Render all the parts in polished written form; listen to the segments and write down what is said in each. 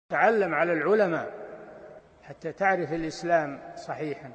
تعلم على العلماء حتى تعرف الإسلام صحيحا.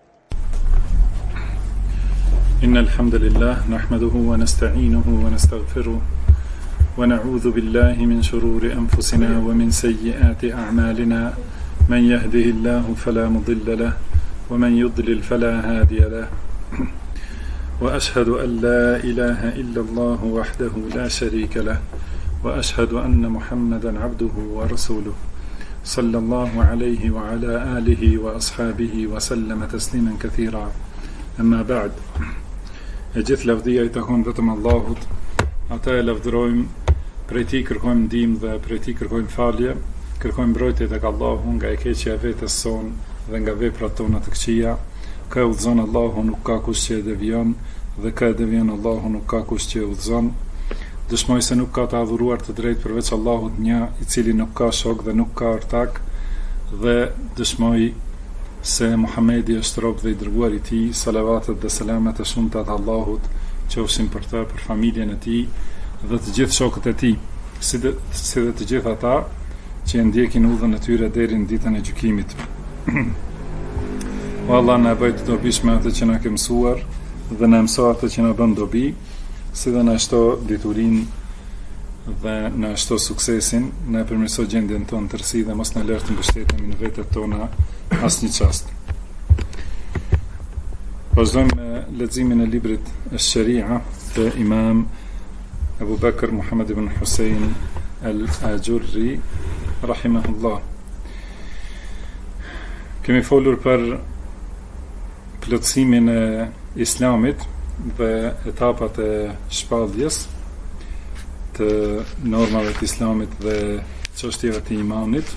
إن الحمد لله نحمده ونستعينه ونستغفره ونعوذ بالله من شرور أنفسنا ومن سيئات أعمالنا. من يهده الله فلا مضل له ومن يضلل فلا هادي له. وأشهد أن لا إله إلا الله وحده لا شريك له وأشهد أن محمدا عبده ورسوله صلى الله عليه وعلى آله وأصحابه وسلم تسليما كثيرا. أما بعد. Gjithë lavdia I takon vetëm Allahut. Ata e lavdërojmë, prej Tij kërkojmë ndihmë dhe prej Tij kërkojmë falje, kërkojmë mbrojtje tek Allahu nga e keqja e vetes son dhe nga veprat tona të këqija. Ka udhëzon Allahu, nuk ka kush që e devion, dhe ka devion Allahu, nuk ka kush që e udhëzon. Dëshmoj se nuk ka të adhuruar të drejtë përveç Allahut një, I cili nuk ka shok dhe nuk ka ortak, dhe dëshmoj se Muhamedi është rob dhe I dërguar I Tij. Salavatet dhe selamet e shumta të Allahut qofshin për të, për familjen e Tij dhe të gjithë shokët e Tij, si dhe të gjithë ata që e ndjekin udhën e tyre deri në ditën e gjykimit. O Allah, na bëj të dobishme atë që na ke mësuar dhe na mëso atë që na bën dobi, si dhe na shto diturinë dhe na shto suksesin, na përmirëso gjendjen tonë tërësi dhe mos na lër të mbështetemi në vetet tona asnjë çast. Vazhdojmë me leximin e librit Ash-Sharia të Imam Abu Bakr Muhammad ibn Hussein al-Ajurri rahimahullah. Kemi folur për plotësimin e Islamit dhe etapat e shpalljes të normave të Islamit dhe çështjeve të imanit.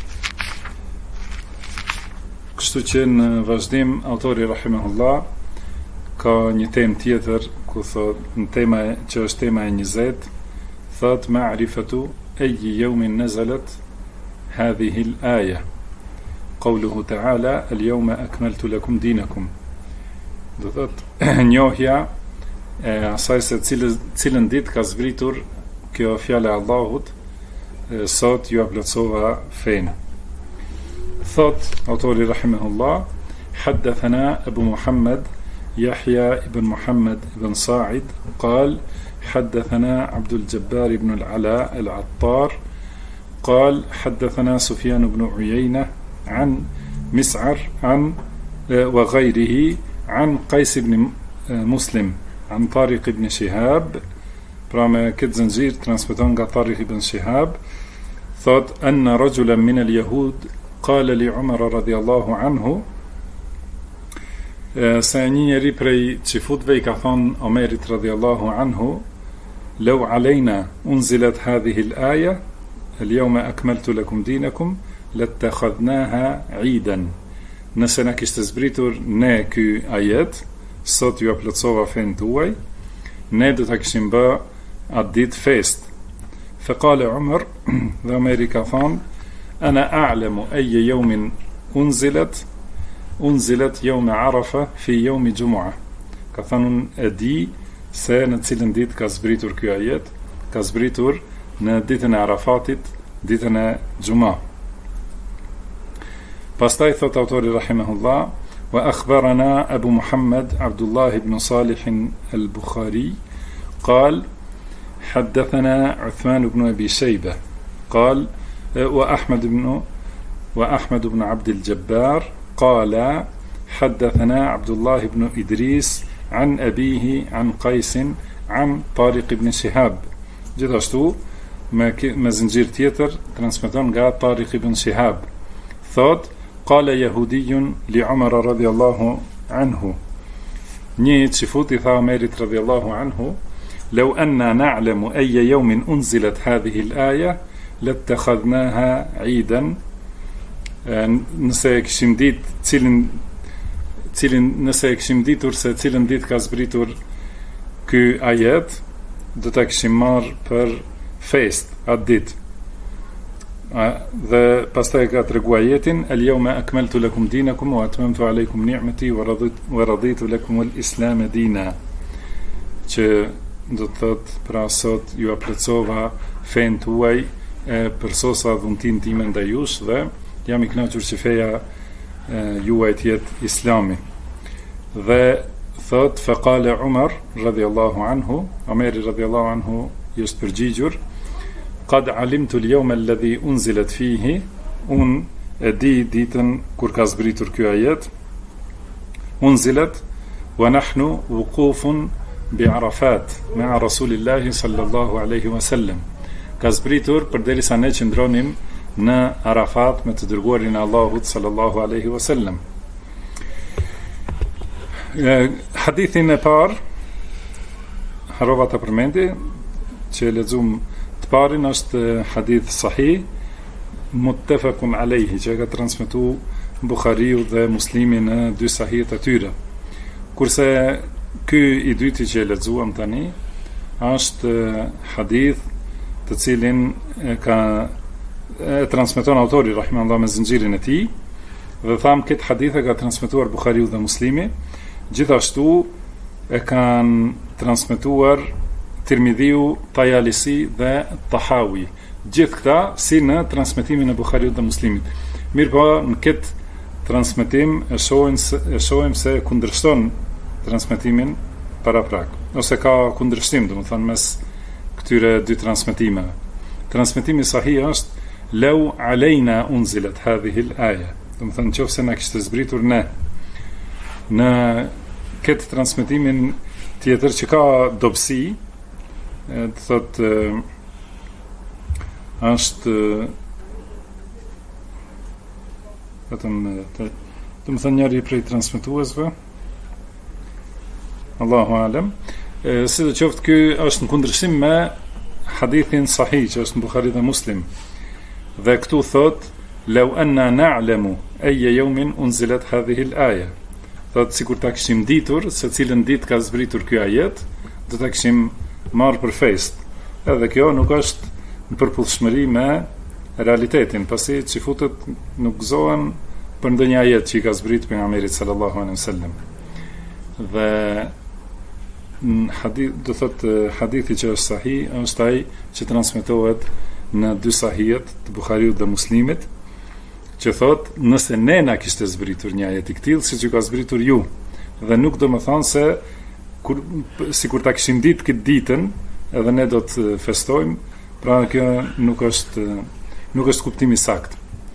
Kështu që në vazhdim autori rahimahullah ka një temë tjetër ku thot, në tema që është tema e 20, thot ma'rifatu ayyi yawmin nazalat hadhihi al-aya. Qawluhu ta'ala al-yawma akmaltu lakum dinakum. Do thot njohja e asaj se cilën ditë ka zbritur kjo fjala e Allahut, sot ju plotësova fenë. Thot autori rahimahullah, حدثنا أبو محمد يحيى بن محمد بن صاعد قال حدثنا عبد الجبار بن العلاء العطار قال حدثنا سفيان بن عيينة عن مسعر عن وغيره عن قيس بن مسلم عن طارق بن شهاب. Pra me këtë zënxhir transmeton nga Tariq ibn Shihab, thot anna rajulan min al-yahud qala li Umar radhiyallahu anhu, se një njeri prej çifutëve I ka thonë Omerit radhiyallahu anhu, law alayna unzilat hadhihi al-aya al-yawma akmaltu lakum dinakum lattakhadnaha 'idan. Nëse na kishte zbritur ne ky ajet, sot ju plotësova fen tuaj, ne do ta kishim bë atë ditë fest. Faqala Umar, dhe Omeri ka thonë, ana a'lamu ayya yawmin unzilat yawm Arafa fi yawm Jumu'ah. Ka thonë e di se në cilën ditë ka zbritur ky ajet, ka zbritur në ditën e Arafatit, ditën e Jumu'ah. Pastaj thot autori rahimahullah, wa akhbarana Abu Muhammad Abdullah ibn Salih al-Bukhari قال حدثنا عثمان بن أبي شيبة قال وأحمد بن عبد الجبار قال حدثنا عبد الله بن إدريس عن أبيه عن قيس عن طارق بن شهاب. Gjithashtu me zinxhir tjetër transmeton nga Tariq ibn Shihab, thot قال يهودي لعمر رضي الله عنه, një çifut I tha Omerit radhiyallahu anhu, لو أننا نعلم أي يوم أنزلت هذه الآية لاتخذناها عيدا. Nëse kishim ditur se cilën ditë ka zbritur ky ajet, do ta kishim marrë për fest atë ditë. Dhe pastaj ka treguar ajetin al-yawma akmaltu lakum dinakum wa atmamtu alaykum ni'mati wa raditu lakum al-islam dina, që do të thot pra sot ju plotësova fen tuaj e përsosa dhuntin time ndaj jush dhe jam i kënaqur që feja juaj të jetë Islami. Dhe thot faqala Umar radhiyallahu anhu, Umari radhiyallahu anhu është përgjigjur, qad alimtu al-yawma alladhi unzilat fihi, un e di ditën kur ka zbritur ky ajet, unzilat wa nahnu wuqufun bi Arafat ma'a Rasulillahi sallallahu alaihi wasallam. Ka zbritur përderisa ne qëndronim në Arafat me të dërguarin e Allahut sallallahu alaihi wasallam. Hadithin e parë harova ta përmendi që lexuam të parin është hadith sahih muttafaqun alayhi që ka transmetuar Buhariu dhe Muslimi në dy sahihet e tyre. Kurse ky i dyti që lexuam tani është hadith të cilin e transmeton autori rahimahullahu me zinxhirin e tij dhe tham këtë hadith e ka transmetuar Buhariu dhe Muslimi, gjithashtu e kanë transmetuar Tirmidhiu, Tayalisi dhe Tahawi, gjithë këta si në transmetimin e Buhariut dhe Muslimit. Mirë po, në këtë transmetim e shohim se kundërshton transmetimin paraprak, ose ka kundërshtim, domethënë mes këtyre dy transmetimeve. Transmetimi sahih është law alejna unzilat hadhihi al-aya, domethënë nëse na kishte zbritur ne në këtë transmetimin tjetër që ka dobësi, të thot është vetëm do të thënë njëri prej transmetuesve, Allahu alem, sidoqoftë ky është në kundërshtim me hadithin sahih që është në Buhari dhe Muslim, dhe këtu thot law anna na'lamu ayya yawmin unzilat hadhihi al-aya, thot sikur ta kishim ditur se cilën ditë ka zbritur ky ajet, do ta kishim marrë për fest. Edhe kjo nuk është në përputhshmëri me realitetin, pasi që futet nuk gëzohen për ndonjë ajet që i ka zbritur pejgamberit sallallahu alaihi wasallam. Dhe hadith, do thot hadithi që është sahih është ai që transmetohet në dy sahihet të Buhariut dhe Muslimit, që thot nëse ne na kishte zbritur një ajet i tillë siç ju ka zbritur ju, dhe nuk do të thonë se sikur ta kishim ditë këtë ditën edhe ne do të festojmë, pra kjo nuk është kuptimi sakt.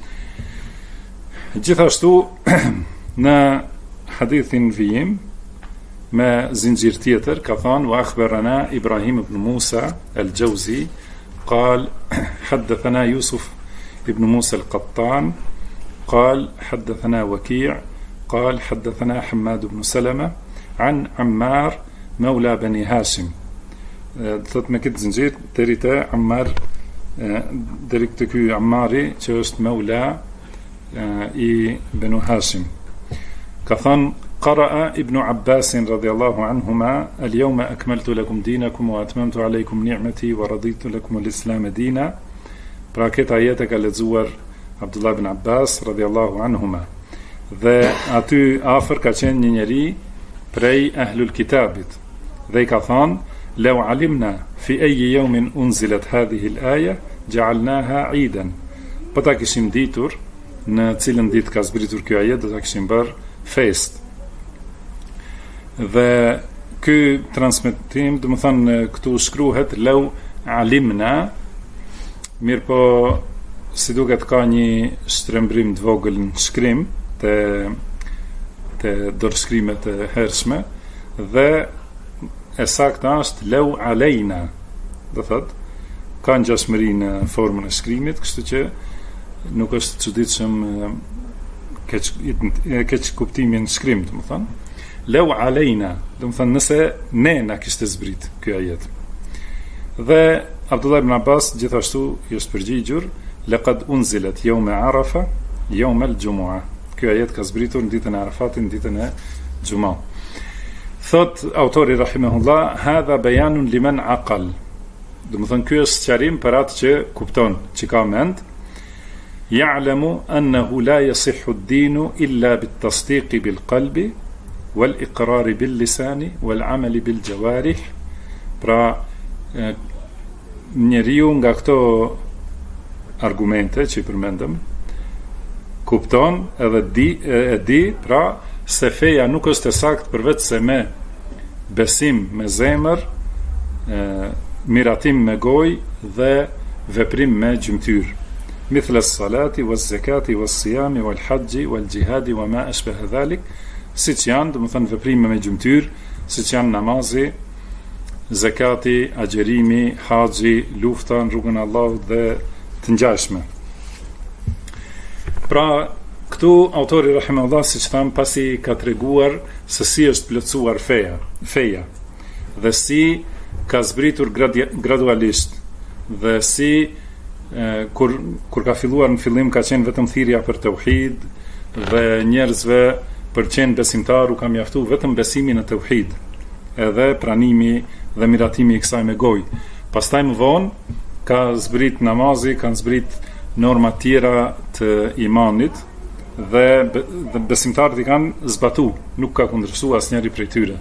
Gjithashtu në hadithin vijim me zinxhir tjetër ka thënë wa akhbarana Ibrahim ibn Musa al-Jawzi قال حدثنا يوسف ابن موسى القطان قال حدثنا وكيع قال حدثنا حماد بن سلمة عن عمار مولى بني هاشم. Thot me këtë zinxhir deri te Ammar, deri te ky Ammari që është Maula i Banu Hashim. Ka thënë قرأ ابن عباس رضي الله عنهما اليوم أكملت لكم دينكم وأتممت عليكم نعمتي ورضيت لكم الإسلام دينا. Pra këtë ajet e ka lexuar Abdullah ibn Abbas radhiyallahu anhuma. Dhe aty afër ka qenë një njeri prej ahlul kitabit dhe i ka thënë law alimna fi ayyi yawmin unzilat hadhihi al-aya ja'alnaha 'idan. Po ta kishim ditur në cilën ditë ka zbritur ky ajet, do ta kishim bërë fest. Dhe ky transmetim, do të thënë këtu shkruhet law alimna, mirë po si duket ka një shtrembrim të vogël në shkrim të dorëshkrimet e hershme, dhe e sakta është law alejna, do thot ka ngjashmëri në formën e shkrimit, kështu që nuk është çuditshëm keq kuptimin shkrim, do të thënë law alejna, do të thënë nëse ne na kishte zbrit ky ajet. Dhe Abdullah ibn Abbas gjithashtu i është përgjigjur laqad unzilat yawma Arafa yawm al-Jumu'ah. Ky ajet ka zbritur në ditën e Arafatit, në ditën e Xumah. Thot autori rahimahullah, hadha bayanun liman aqal. Do të thënë ky është sqarim për atë që kupton, që ka mend. Ya'lamu annahu la yasihhu ad-dinu illa bit-tasdiqi bil-qalbi wal-iqrari bil-lisani wal-amali bil-jawarih. Pra njeriu nga këto argumente që i përmendëm, kupton edhe di pra se feja nuk është e saktë përveç se me besim me zemër, miratim me gojë dhe veprim me gjymtyr. Mithl as-salati was-zakati was-siyami wal-hajji wal-jihadi wa ma ashbaha dhalik, siç janë, domethënë veprime me gjymtyr, siç janë namazi, zakati, agjerimi, haxhi, lufta në rrugën e Allahut dhe të ngjashme. Pra, këtu autori rahimahullah, siç tham, pasi ka treguar se si është plotësuar feja dhe si ka zbritur gradualisht dhe si kur ka filluar në fillim ka qenë vetëm thirrja për tauhid dhe njerëzve për qenë besimtar u ka mjaftu vetëm besimi në tauhid, edhe pranimi dhe miratimi i kësaj me gojë. Pastaj më vonë ka zbrit namazi, kanë zbrit norma tjera të imanit dhe besimtarët i kanë zbatu, nuk ka kundërshtuar asnjëri prej tyre.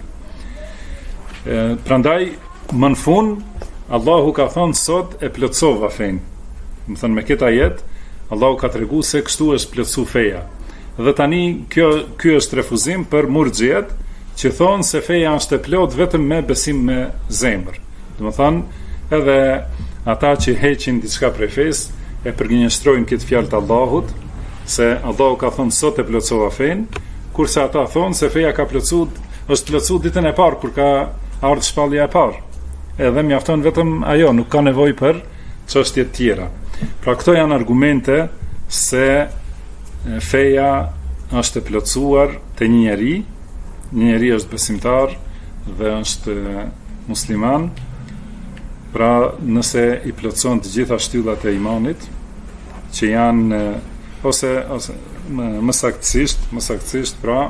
Prandaj më në fund Allahu ka thënë sot e plotësova fenë. Më thënë me këtë ajet Allahu ka treguar se kështu është plotësu feja. Dhe tani ky është refuzim për murxhiet që thonë se feja është e plot vetëm me besim me zemër. Domethënë edhe ata që heqin diçka prej fesë e përgjinjëstrojnë këtë fjalë të Allahut, se Allahu ka thënë sot e plotësova fenë, kurse ata thonë se feja është plotësuar ditën e parë kur ka ardhur shpallja e parë. Edhe mjafton vetëm ajo, nuk ka nevojë për çështje të tjera. Pra këto janë argumente se feja është e plotësuar te një njeri është besimtar dhe është musliman. Pra nëse i plotëson të gjitha shtyllat e imanit, që janë ose më saktësisht, pra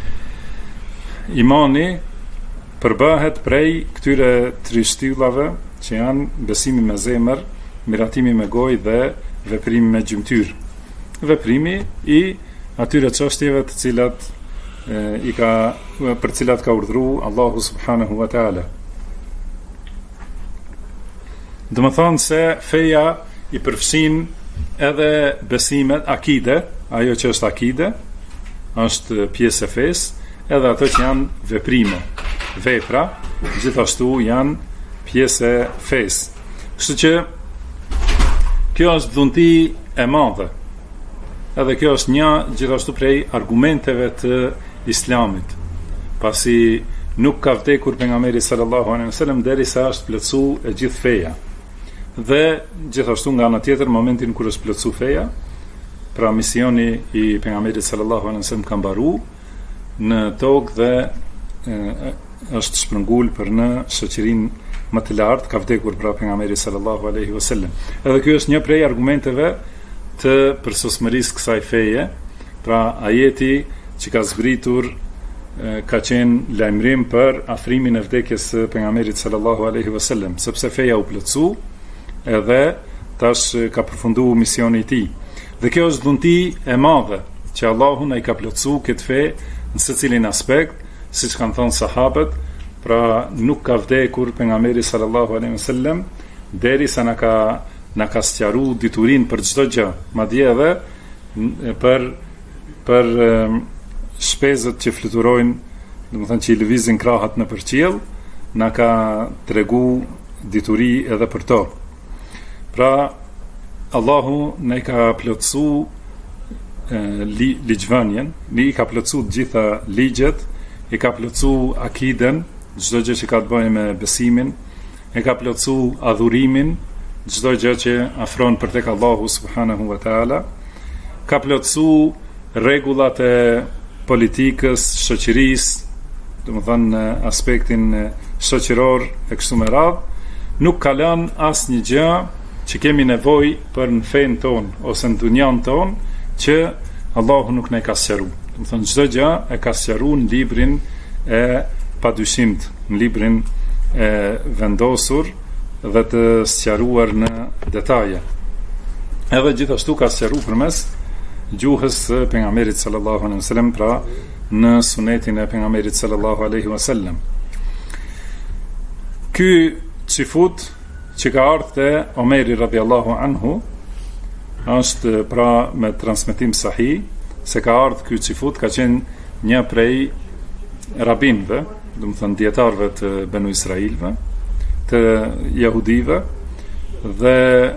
imani përbëhet prej këtyre tri shtyllave që janë besimi me zemër, miratimi me gojë dhe veprimi me gjymtyr. Veprimi i atyre çështjeve të cilat për cilat ka urdhëruar Allahu subhanahu wa taala. Do të thonë se feja i përfshin edhe besimet, akide, ajo që është akide, është pjesë e fesë, edhe ato që janë veprime, vepra, gjithashtu janë pjesë e fesë. Kështu që kjo është dhunti e madhe. Edhe kjo është një gjithashtu prej argumenteve të Islamit, pasi nuk ka vdekur pejgamberi sallallahu alaihi wasallam derisa është plotësuar e gjithë feja. Dhe gjithashtu nga ana tjetër, momentin kur është plotësuar feja, pra misioni i pejgamberit sallallahu alaihi wasallam ka mbaruar në tokë dhe është shpërngul për në shoqërinë më të lartë, ka vdekur pra pejgamberi sallallahu alaihi wasallam. Edhe ky është një prej argumenteve të përsosmërisë kësaj feje, pra ajeti që ka zbritur ka qenë lajmërim për afrimin e vdekjes së pejgamberit sallallahu alaihi wasallam, sepse feja u plotësu edhe tash ka përfunduar misioni i tij. Dhe kjo është dhunti e madhe që Allahu na i ka plotësu këtë fe në secilin aspekt, siç kanë thënë sahabët, pra nuk ka vdekur pejgamberi sallallahu alaihi wasallam derisa na ka sqaruar diturinë për çdo gjë, madje edhe për shpezët që fluturojnë, domethënë që i lëvizin krahat në qiell, na ka treguar dituri edhe për to. Pra Allahu na i ka plotësuar ligjvënien, i ka plotësuar të gjitha ligjet, i ka plotësuar akiden, çdo gjë që ka të bëjë me besimin, e ka plotësuar adhurimin, çdo gjë që afron për tek Allahu subhanahu wa taala, ka plotësuar rregullat e politikës, shoqërisë, domethënë në aspektin shoqëror e kështu me radhë, nuk ka lënë asnjë gjë që kemi nevojë për në fenë tonë ose në dunjan tonë që Allahu nuk na ka sqaruar. Domethënë çdo gjë e ka sqaruar në librin e padyshimt, në librin e vendosur dhe të sqaruar në detaje. Edhe gjithashtu ka sqaruar përmes gjuhës së pejgamberit sallallahu alaihi wasallam, pra në sunetin e pejgamberit sallallahu alaihi wasallam. Ky çifut që ka ardhur te Omeri radhiyallahu anhu është pra me transmetim sahih se ka ardhur ky Xifut, ka qenë një prej rabinëve, do të thënë dietarëve të Benu Israilëve, të jehudive, dhe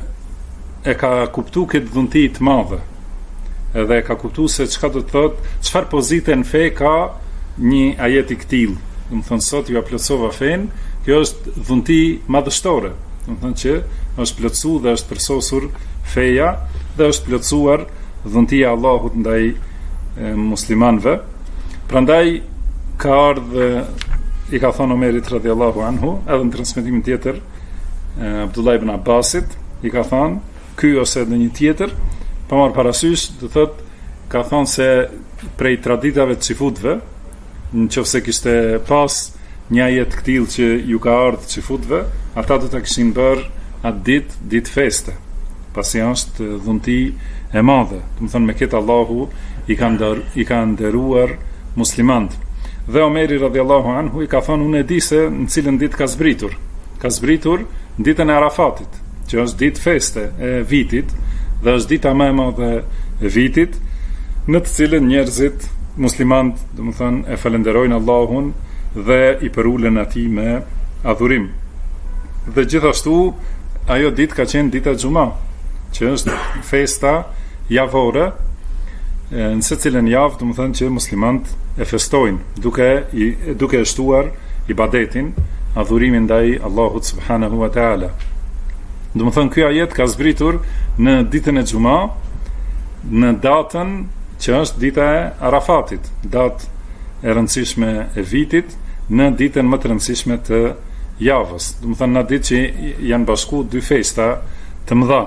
e ka kuptuar këtë dhunti të madhe. Edhe e ka kuptuar se çka do të thotë, çfarë pozite në fe ka një ajet i këtill. Do të thonë sot ju aplosova fen, kjo është dhunti madhështore. Do të thonë që është plotsuar dhe është përsosur feja dhe është plotsuar dhuntia e Allahut ndaj muslimanëve. Prandaj ka ardhur, i ka thonë Omerit radhiyallahu anhu, edhe në transmetimin tjetër Abdullah ibn Abbasit, i ka thonë ky ose edhe një tjetër, pa marrë parasysh, do thotë, ka thonë se prej traditave të Xifutëve, nëse kishte pas një ajet këtill që ju ka ardhur Xifutëve, ata do ta kishin bërë atë ditë feste, pasi është dhunti e madhe. Do të thonë me këtë Allahu i ka nderuar muslimanët. Dhe Omeri radhiyallahu anhu i ka thonë, unë e di se në cilën ditë ka zbritur. Ka zbritur në ditën e Arafatit, që është ditë feste e vitit, dhe është dita më e madhe e vitit, në të cilën njerëzit muslimanët, do të thonë, e falenderojnë Allahun dhe i përulen atij me adhurim. Dhe gjithashtu ajo ditë ka qenë dita Xuma, që është festa javore, në secilën javë, do të thonë që muslimanët e festojnë duke e shtuar ibadetin, adhurimin ndaj Allahut subhanahu wa taala. Do të thonë ky ajet ka zbritur në ditën e Xuma, në datën që është dita e Arafatit, datë e rëndësishme e vitit, në ditën më të rëndësishme të javës. Do të thonë në ditë që janë bashkuar dy festa të mëdha.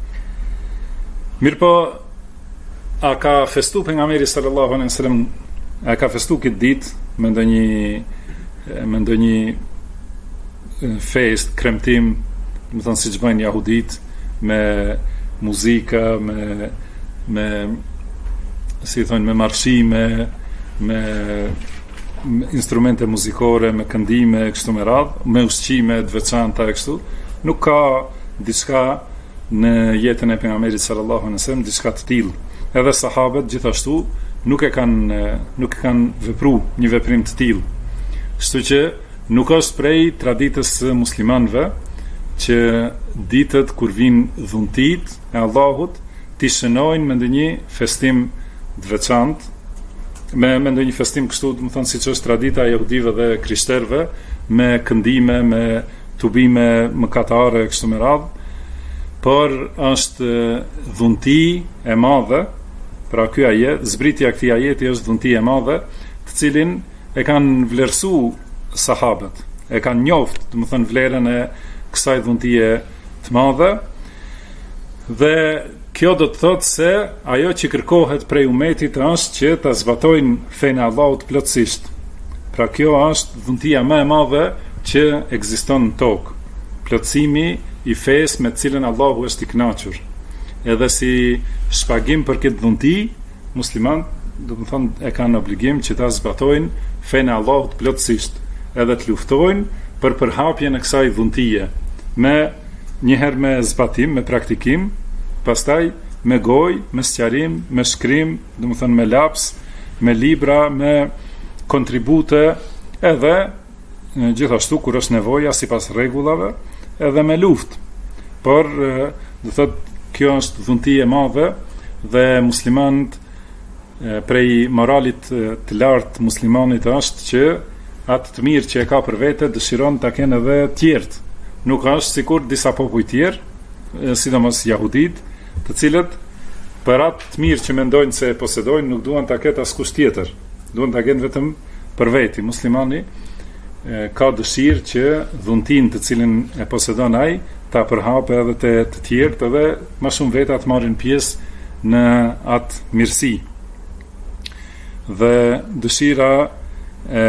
Mirpo, a ka festu pejgamberi sallallahu alaihi wasallam, a ka festu këtë ditë me ndonjë fest, kremtim, do të thonë siç bëjnë jahudit, me muzika, me si thonë, me marshime, me instrumente muzikore, me këndime kështu me radhë, me ushqime të veçanta kështu. Nuk ka diçka në jetën e pejgamberit sallallahu alaihi wasallam diçka të tillë. Edhe sahabët gjithashtu nuk e kanë vepruar një veprim të tillë. Kështu që nuk është prej traditës së muslimanëve që ditët kur vinë dhuntit e Allahut t'i shënojnë me ndonjë festim të veçantë, me ndonjë festim kështu, do të thonë siç është tradita e jehudive dhe krishterëve, me këndime, me tubime mëkatare kështu me radhë, por është dhunti e madhe. Pra ky ajet, zbritja e këtij ajeti është dhunti e madhe, të cilin e kanë vlerësuar sahabët, e kanë njoft, do të thonë vlerën e kësaj dhuntie të madhe, dhe kjo do të thotë se ajo që kërkohet prej umetit është që ta zbatojnë fenë e Allahut plotësisht. Pra kjo është dhuntia më e madhe që ekziston në tokë, plotësimi i fesë me të cilën Allahu është i kënaqur. Edhe si shpagim për këtë dhunti, muslimanët, do të thonë, e kanë obligim që ta zbatojnë fenë e Allahut plotësisht, edhe të luftojnë për përhapjen e kësaj dhuntie, me njëherë me zbatim, me praktikim, pastaj me gojë, me sqarim, me shkrim, do të thonë me laps, me libra, me kontribute, edhe gjithashtu kur është nevoja sipas rregullave, edhe me luftë. Por do thotë kjo është dhunti e madhe dhe muslimanët, prej moralit të lartë muslimanit është që atë të mirë që e ka për vete dëshiron ta kenë edhe tjerët. Nuk është sikur disa popuj tjerë, sidomos jahudit, të cilët për atë të mirë që mendojnë se e posedojnë nuk duan ta ketë askush tjetër. Duan ta kenë vetëm për veti. Muslimani ka dëshirë që dhuntin të cilin e posedon ai ta përhapë edhe të tjerët, edhe më shumë veta të marrin pjesë në atë mirësi. Dhe dëshira e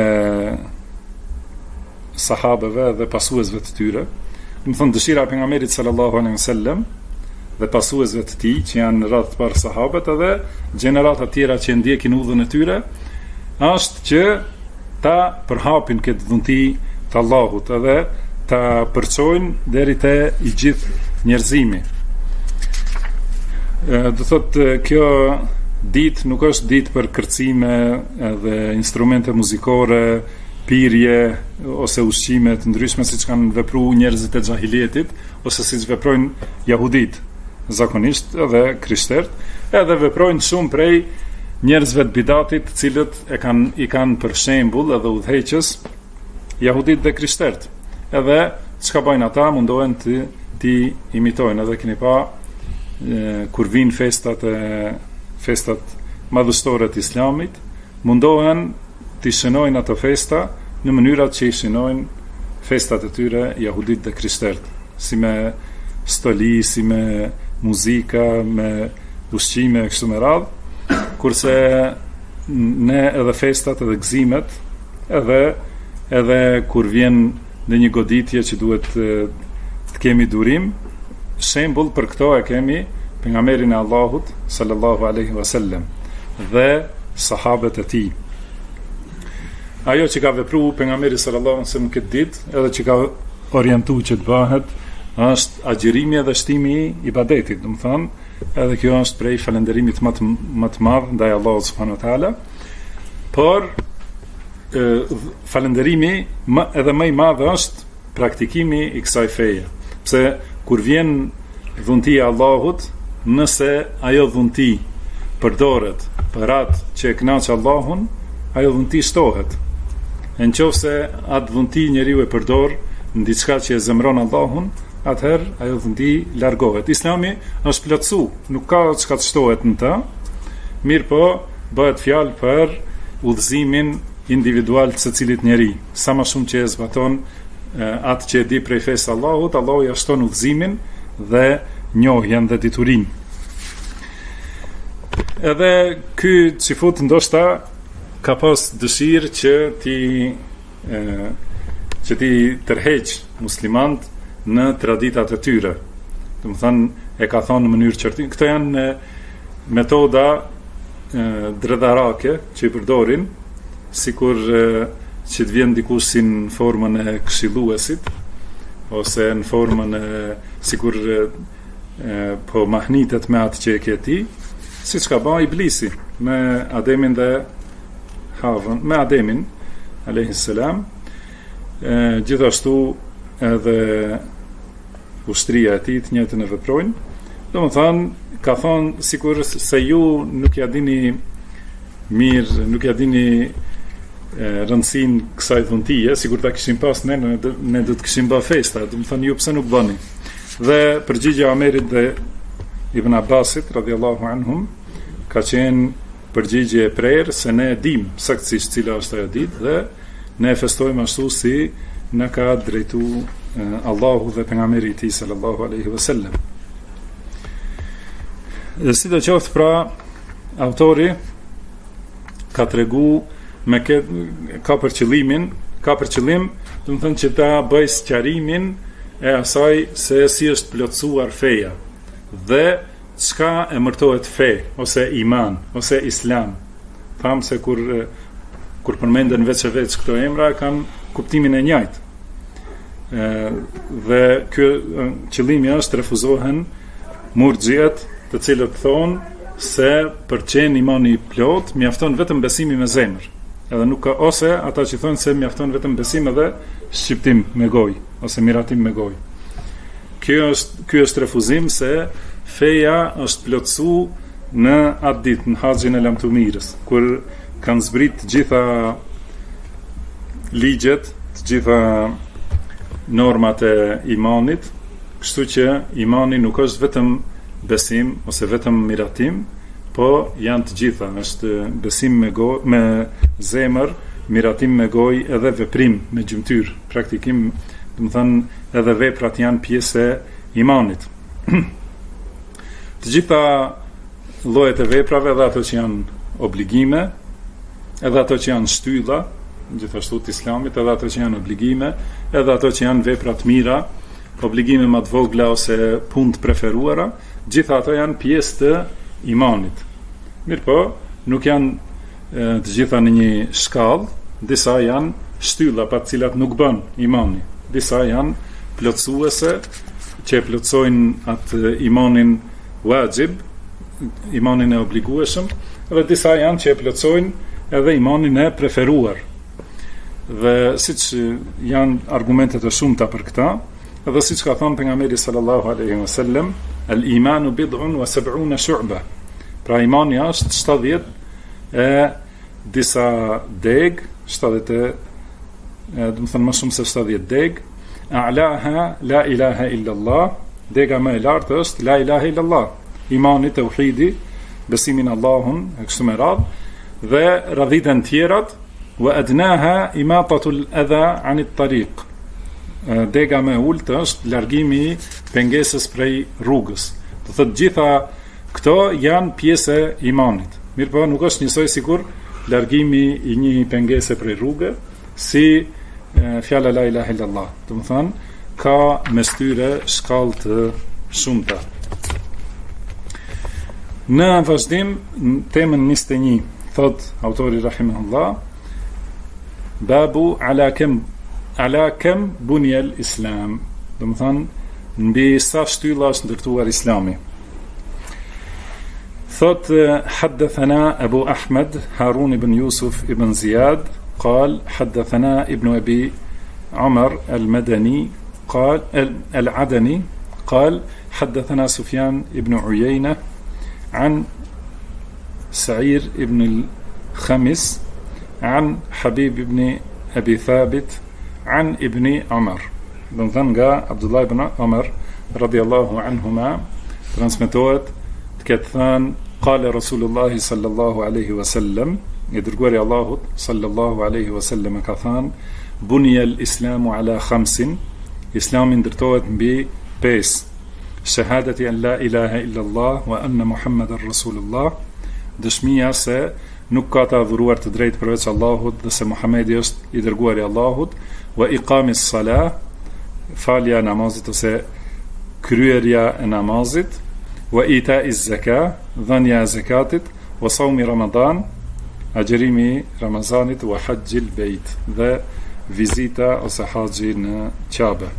sahabeve dhe pasuesve të tyre, do të thonë dëshira e pejgamberit sallallahu alaihi wasallam dhe pasuesve të tij që janë në radhë të parë sahabët edhe gjenerata të tjera që ndjekin udhën e tyre, është që ta përhapin këtë dhunti të Allahut edhe ta përçojnë deri te i gjithë njerëzimi. Do thotë kjo ditë nuk është ditë për kërcime edhe instrumente muzikore, pirje ose ushqime të ndryshme siç kanë vepruar njerëzit e xahilietit ose siç veprojnë jahudit zakonisht edhe krishterët, edhe veprojnë shumë prej njerëzve të bidatit, të cilët i kanë për shembull edhe udhëheqës jahudit dhe krishterët. Edhe çka bajnë ata mundohen ti imitojnë, edhe keni pa kur vinë festat madhështore të Islamit, mundohen të shënojnë ato festa në mënyrat që i shënojnë festat e tyre jahudit dhe krishterët, si me stoli, si me muzika, me ushqime e kështu me radhë, kurse ne edhe festat edhe gëzimet, edhe kur vjen në një goditje që duhet të kemi durim, shembull për këto e kemi pejgamberin e Allahut sallallahu alaihi wasallam dhe sahabët e tij. Ajo që ka vepruar pejgamberi sallallahu alaihi wasallam këtë ditë, edhe që ka orientuar që të bëhet, është agjërimi dhe shtimi i ibadetit, do të thonë, edhe kjo është prej falënderimit më të madh ndaj Allahut subhanahu wa taala. Por falënderimi edhe më i madh është praktikimi i kësaj feje. Pse kur vjen dhuntia e Allahut, nëse ajo dhunti përdoret për atë që e kënaq Allahun, ajo dhunti shtohet. Nëse atë dhunti njeriu e përdor në diçka që e zemron Allahun, atëherë ajo dhunti largohet. Islami është plotsu, nuk ka çka të shtohet në të, mirë po bëhet fjalë për udhëzimin individual të secilit njeri. Sa më shumë që e zbaton atë që e di prej fesë Allahut, Allahu ja shton udhëzimin dhe njohjen dhe diturinë. Edhe ky çifut ndoshta ka pas dëshirë që ti tërheq muslimant në traditat e tyre. Do të thënë, e ka thonë në mënyrë qartë. Këto janë metoda dredharake që i përdorin, sikur që të vjen dikush si në formën e këshilluesit, ose në formën e sikur po mahnitet me atë që e ke ti, siç ka bërë Iblisi me Ademin dhe Havën, me Ademin alayhis salam, gjithashtu edhe ushtria e tij të njëjtën e veprojnë. Domethënë, ka thonë sikur se ju nuk ja dini mirë, nuk ja dini rëndësinë kësaj dhuntie, sikur ta kishim pas ne do të kishim bërë festa, domethënë ju pse nuk bëni. Dhe përgjigjja e Omerit dhe Ibn Abbasit radhiyallahu anhum ka qenë përgjigje e prerë se ne e dim saktësisht cila është ajo ditë dhe ne e festojmë ashtu si na ka drejtuar Allahu dhe pejgamberi i tij sallallahu alaihi wasallam. Sidoqoftë, pra, autori ka tregu ka për qëllim, do të thënë që ta bëj sqarimin e asaj se si është plotësuar feja dhe çka emërtohet fe ose iman ose islam. Tham se kur përmenden veç këto emra kanë kuptimin e njëjtë. Dhe ky qëllimi është refuzohen murxhiet, të cilët thonë se për qenë imani plot mjafton vetëm besimi me zemër. Edhe nuk ka, ose ata që thonë se mjafton vetëm besim edhe shqiptim me gojë ose miratim me gojë. Ky është refuzim se feja është plotësu në atë ditë, në haxhin e lamtumirës, kur kanë zbrit të gjitha ligjet, të gjitha normat e imanit, kështu që imani nuk është vetëm besim ose vetëm miratim, po janë të gjitha, është besim me zemër, miratim me gojë edhe veprim me gjymtyr, praktikim, do të thënë edhe veprat janë pjesë e imanit. Të gjitha llojet e veprave, edhe ato që janë obligime, edhe ato që janë shtylla, gjithashtu të Islamit, edhe ato që janë obligime, edhe ato që janë vepra të mira, obligime më të vogla ose punë të preferuara, gjitha ato janë pjesë të imanit. Mirpo, nuk janë të gjitha në një shkallë, disa janë shtylla pa të cilat nuk bën imani. Disa janë plotësuese që plotësojnë atë imanin wajib, imanin e obligueshëm, dhe disa janë që e plotësojnë edhe imanin e preferuar. Dhe siç janë argumentet e shumta për këtë, dhe siç ka thënë pejgamberi sallallahu alaihi wasallam, al-imanu bid'un wa sab'una shu'ba. Pra imani është 70 e disa deg, 70 do të thënë më shumë se 70 deg. A'laha la ilaha illa Allah, dega më e lartë është la ilaha illa Allah, imani, tauhidi, besimin Allahun, e kështu me radhë, dhe radhitën tjerat, wa adnaha imatatul adha anit tariq. Dega më e ulët është largimi i pengesës prej rrugës. Do thotë gjitha këto janë pjesë e imanit. Mirë po, nuk është njësoj sikur largimi i një pengese prej rrugë, si fjala la ilaha illallah. Do të thonë, ka mes tyre shkallë të shumta. Në vazhdim, temën 21, thot autori rahimahullah, babu ala kem bunjel islam. Do të thonë, mbi sa shtylla është ndërtuar islami. ثوت حدثنا أبو أحمد هارون بن يوسف بن زياد قال حدثنا ابن أبي عمر المدني قال العدني قال حدثنا سفيان بن عيينة عن سعير بن الخمس عن حبيب بن أبي ثابت عن ابن عمر بن عبد الله بن عمر رضي الله عنهما transmetohet të ketë thënë قال رسول الله صلى الله عليه وسلم يدرغوري الله صلى الله عليه وسلم ka thënë بني الإسلام على 5 إسلام ndërtohet mbi 5 شهادة أن لا إله إلا الله وأن محمد رسول الله dëshmia se nuk ka të adhuruar të drejtë përveç Allahut dhe se Muhamedi është i dërguari i Allahut, wa iqamis salah, falja e namazit ose kryerja e namazit, wa itaiz zakat, dhënia e zakatit, wa sawmi Ramadan, agjerimi Ramazanit, wa hajjil bejt, dhe vizita ose haxhi në Kabe.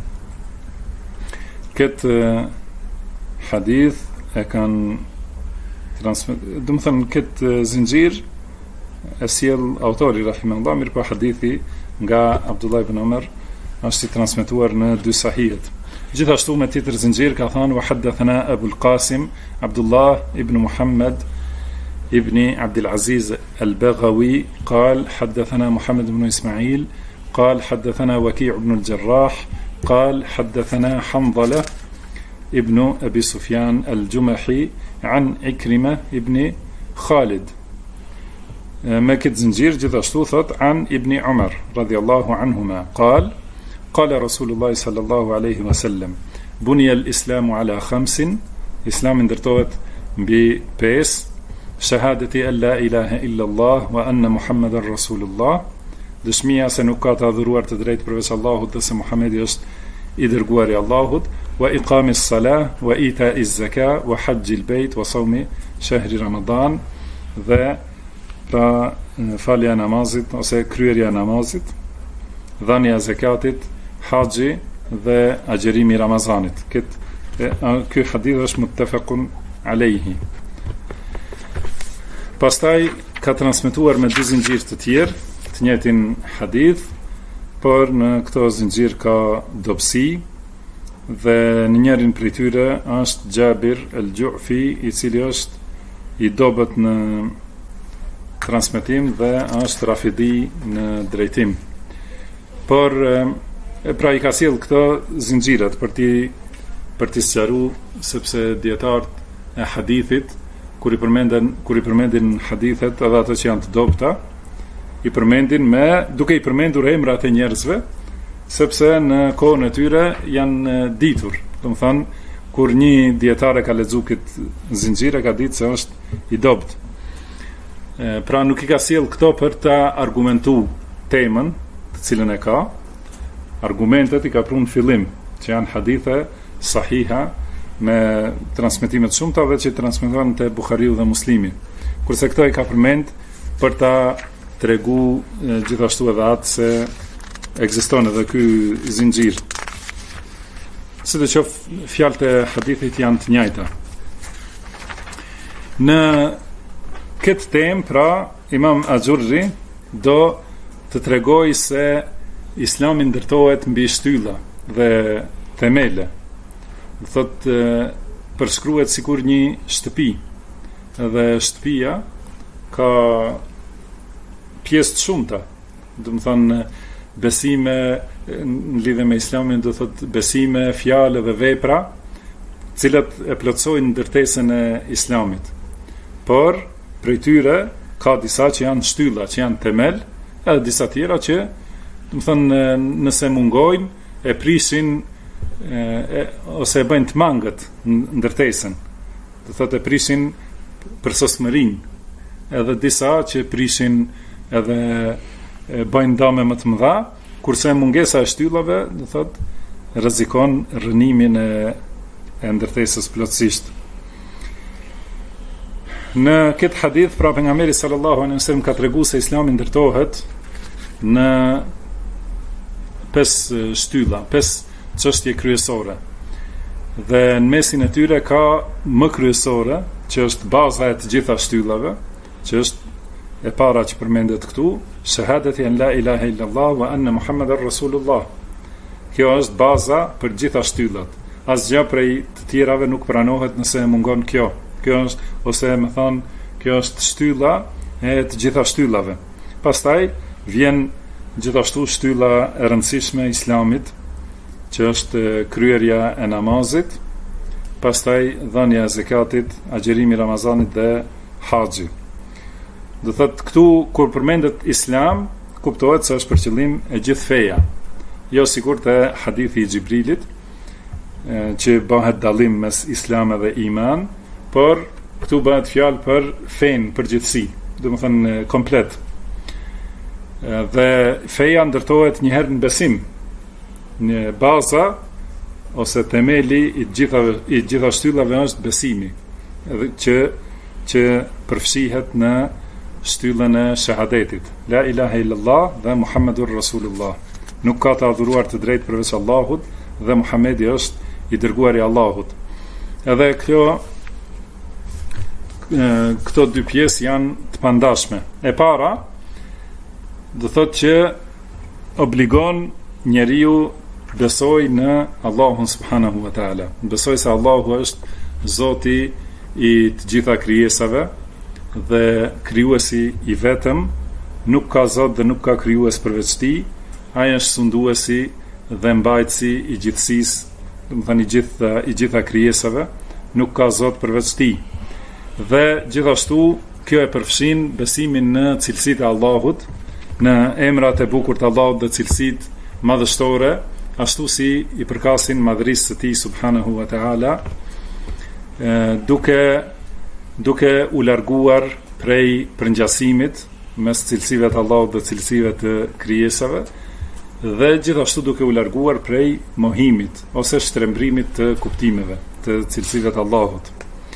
Këtë hadith e kanë do të thënë këtë zinxhir e sjell autori rahimahullah, mirë po hadithi nga Abdullah ibn Umar është i transmetuar në dy sahihet. Gjithashtu me tjetër zinxhir ka thënë wa haddathana Abu al-Qasim Abdullah ibn Muhammad ibn Abd al-Aziz al-Baghawi قال حدثنا محمد بن إسماعيل قال حدثنا وكيع بن الجراح قال حدثنا حنظلة ابن أبي سفيان الجمحي عن إكرمة ابن خالد ما كت زنجير جذاشتو ثت عن ابن عمر رضي الله عنهما قال قال رسول الله صلى الله عليه وسلم بني الإسلام على 5 إسلام اندرتوت ببيس شهادة أن لا إله إلا الله وأن محمد رسول الله dëshmia se nuk ka të adhuruar të drejtë përveç Allahut dhe se Muhamedi është i dërguari i Allahut, wa iqamis salah wa itaiz zakat wa hajjil bejt wa sawmi shahri Ramadan, dhe pra falja e namazit ose kryerja e namazit, dhënia e zakatit, haxhi dhe agjerimi i Ramazanit. Ky hadith është muttafaqun alayhi. Pastaj ka transmetuar me dy zinxhir të tjerë të njëjtin hadith, por në këto zinxhir ka dobësi, dhe në njërin prej tyre është Jabir al-Ju'fi, i cili është i dobët në transmetim dhe është rafidi në drejtim. Por pra i ka sjell këto zinxhirat për t'i sqaruar, sepse dietarët e hadithit kur i përmendin hadithet edhe ato që janë të dobta, i përmendin duke i përmendur emrat e njerëzve, sepse në kohën e tyre janë ditur. Do të thonë, kur një dietar e ka lexuar këtë zinxhir, ka ditë se është i dobët. Pra nuk i ka sjell këto për ta argumentuar temën të cilën e ka. Argumentet i ka prunë në fillim, që janë hadithe sahiha me transmetime të shumta që transmetohen te Buhariu dhe Muslimi. Kurse këto i ka përmend për ta tregu gjithashtu edhe atë se ekziston edhe ky zinxhir. Sidoqoftë fjalët e hadithit janë të njëjta. Në këtë temë, pra, Imam Axhurri do të tregoj se Islami ndërtohet mbi shtylla dhe themele. Do thotë përshkruhet sikur një shtëpi. Dhe shtëpia ka pjesë të shumta. Do të thonë besime në lidhje me Islamin, do thotë besime, fjalë dhe vepra, të cilat e plotësojnë ndërtesën e Islamit. Por prej tyre ka disa që janë shtylla, që janë themel, edhe disa tjera që, do të thonë, nëse mungojnë, e prishin ose e bëjnë të mangët ndërtesën. Do thotë e prishin për sosmërinë. Edhe disa që prishin edhe bëjnë dame më të mëdha, kurse mungesa e shtyllave, do thotë, rrezikon rënimin e ndërtesës plotësisht. Në këtë hadith, pra pejgamberi sallallahu alaihi wasallam ka treguar se Islami ndërtohet në 5 shtylla, 5 çështje kryesore. Dhe në mesin e tyre ka më kryesore, që është baza e të gjitha shtyllave, që është e para që përmendet këtu, shahadati an la ilaha illallah wa anna Muhammadar Rasulullah. Kjo është baza për gjitha shtyllat. Asgjë prej të tjerave nuk pranohet nëse mungon kjo. Kjo është, ose më thonë, kjo është shtylla e të gjitha shtyllave. Pastaj vjen gjithashtu shtylla e rëndësishme e Islamit, që është kryerja e namazit, pastaj dhënia e zakatit, agjerimi i Ramazanit dhe haxhi. Do thotë këtu kur përmendet Islam, kuptohet se është për qëllim e gjithë feja. Jo sikur te hadithi i Xhibrilit, që bëhet dallim mes Islam dhe iman, por këtu bëhet fjalë për fen përgjithësi, do të thënë komplet. Dhe feja ndërtohet një herë në besim. Në baza ose themeli i gjitha shtyllave është besimi, që përfshihet në shtyllën e shahadetit. La ilaha illallah dhe Muhammadur Rasulullah. Nuk ka të adhuruar të drejtë përveç Allahut dhe Muhamedi është i dërguari i Allahut. Edhe këto dy pjesë janë të pandashme. E para do thotë që obligon njeriu besoj në Allahun subhanahu wa taala. Besoj se Allahu është Zoti i të gjitha krijesave dhe krijuesi i vetëm, nuk ka Zot dhe nuk ka krijues përveç tij. Ai është sunduesi dhe mbajtësi i gjithësisë, do të thënë i gjitha krijesave, nuk ka Zot përveç tij. Dhe gjithashtu kjo e përfshin besimin në cilësitë e Allahut, në emrat e bukur të Allahut dhe cilësitë madhështore, ashtu si i përkasin madhërisë së tij subhanahu wa taala, duke u larguar prej përngjasimit mes cilësive të Allahut dhe cilësive të krijesave, dhe gjithashtu duke u larguar prej mohimit ose shtrembrimit të kuptimeve të cilësive të Allahut.